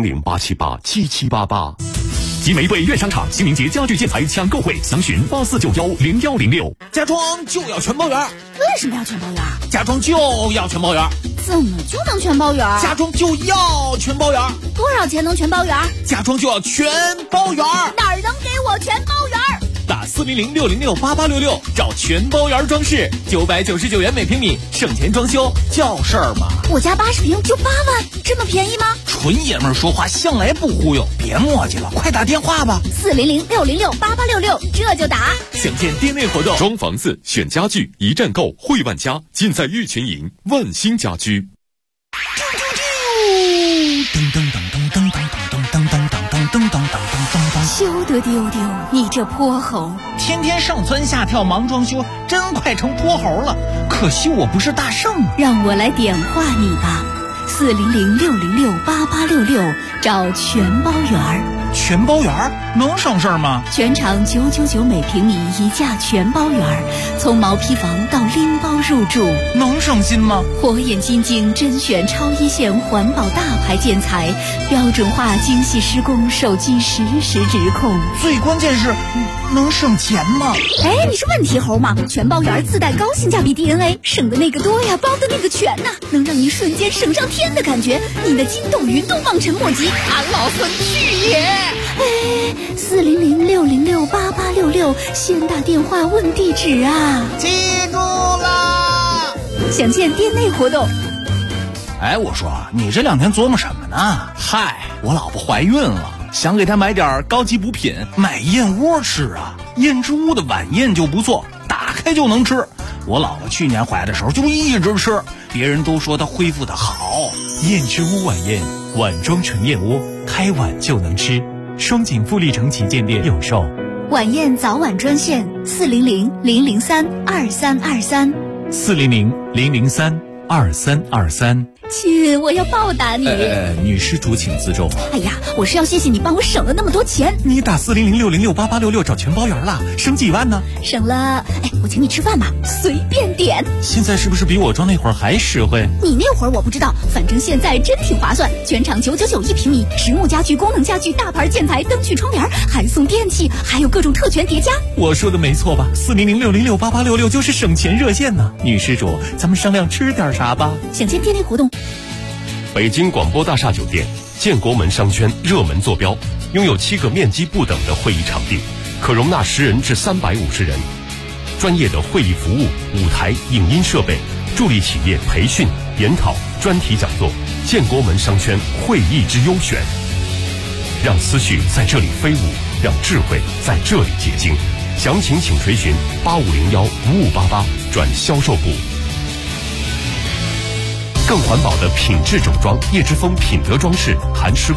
，400-878-7788。集美汇悦商场清明节家具建材抢购会，详询84910106。 家装就要全包圆。 为什么要全包圆？ 家装就要全包圆。 怎么就能全包圆？ 家装就要全包圆。 多少钱能全包圆？ 家装就要全包圆。 哪儿能给我全包圆？ 打400-606-8866找全包圆装饰，999元每平米，省钱装修叫事儿吗？ 我家80平就8万，这么便宜吗？ 纯爷们儿说话向来不忽悠，别磨叽了，快打电话吧。 400-606-8866，这就打。 想见店内活动， 装房子选家具，一站购汇万家，尽在玉泉营万兴家居。 噔噔噔噔噔噔噔噔噔噔噔噔噔噔。 休得丢丢，你这泼猴！ 天天上蹿下跳忙装修，真快成泼猴了。可惜我不是大圣， 让我来点化你吧。400-606-8866，找全包圆儿。 全包圆儿能省事儿吗？ 全场999每平米一价全包圆儿，从毛坯房到拎包入住， 能省心吗？ 火眼金睛甄选超一线环保大牌建材，标准化精细施工，手机实时直控。 最关键是能省钱吗？ 哎，你是问题猴吗？全包圆自带高性价比 DNA， 省的那个多呀，包的那个全呐，能让你瞬间省上天的感觉，你的筋斗云都望尘莫及。 俺老孙去也！ 哎，400-606-8866，先打电话问地址啊！ 记住啦详见店内活动。 哎，我说你这2天琢磨什么呢？嗨，我老婆怀孕了，想给她买点高级补品，买燕窝吃啊。燕之屋的晚宴就不错，打开就能吃。我老婆去年怀的时候就一直吃，别人都说她恢复的好。 燕之屋晚宴，碗装纯燕窝，开碗就能吃。双井富力城旗舰店有售。 晚宴早晚专线400-003-2323。 400-003-2323。 亲，我要报答你。 女施主请自重。 哎呀，我是要谢谢你帮我省了那么多钱。 你打400-606-8866找全包圆了，省几万呢？ 省了。哎，我请你吃饭吧，随便点。 现在是不是比我装那会儿还实惠？ 你那会儿我不知道，反正现在真挺划算，全场999一平米，实木家具、功能家具、大牌建材、灯具、窗帘，还送电器，还有各种特权叠加。 我说的没错吧？400-606-8866就是省钱热线呢。女施主，咱们商量吃点啥吧？ 详见店内活动。 北京广播大厦酒店建国门商圈热门坐标，拥有7个面积不等的会议场地，可容纳10人至350人。专业的会议服务、舞台、影音设备，助力企业培训、研讨、专题讲座。建国门商圈会议之优选，让思绪在这里飞舞，让智慧在这里结晶。详情请垂询8501-5588转销售部。更环保的品质整装，叶之峰品德装饰含施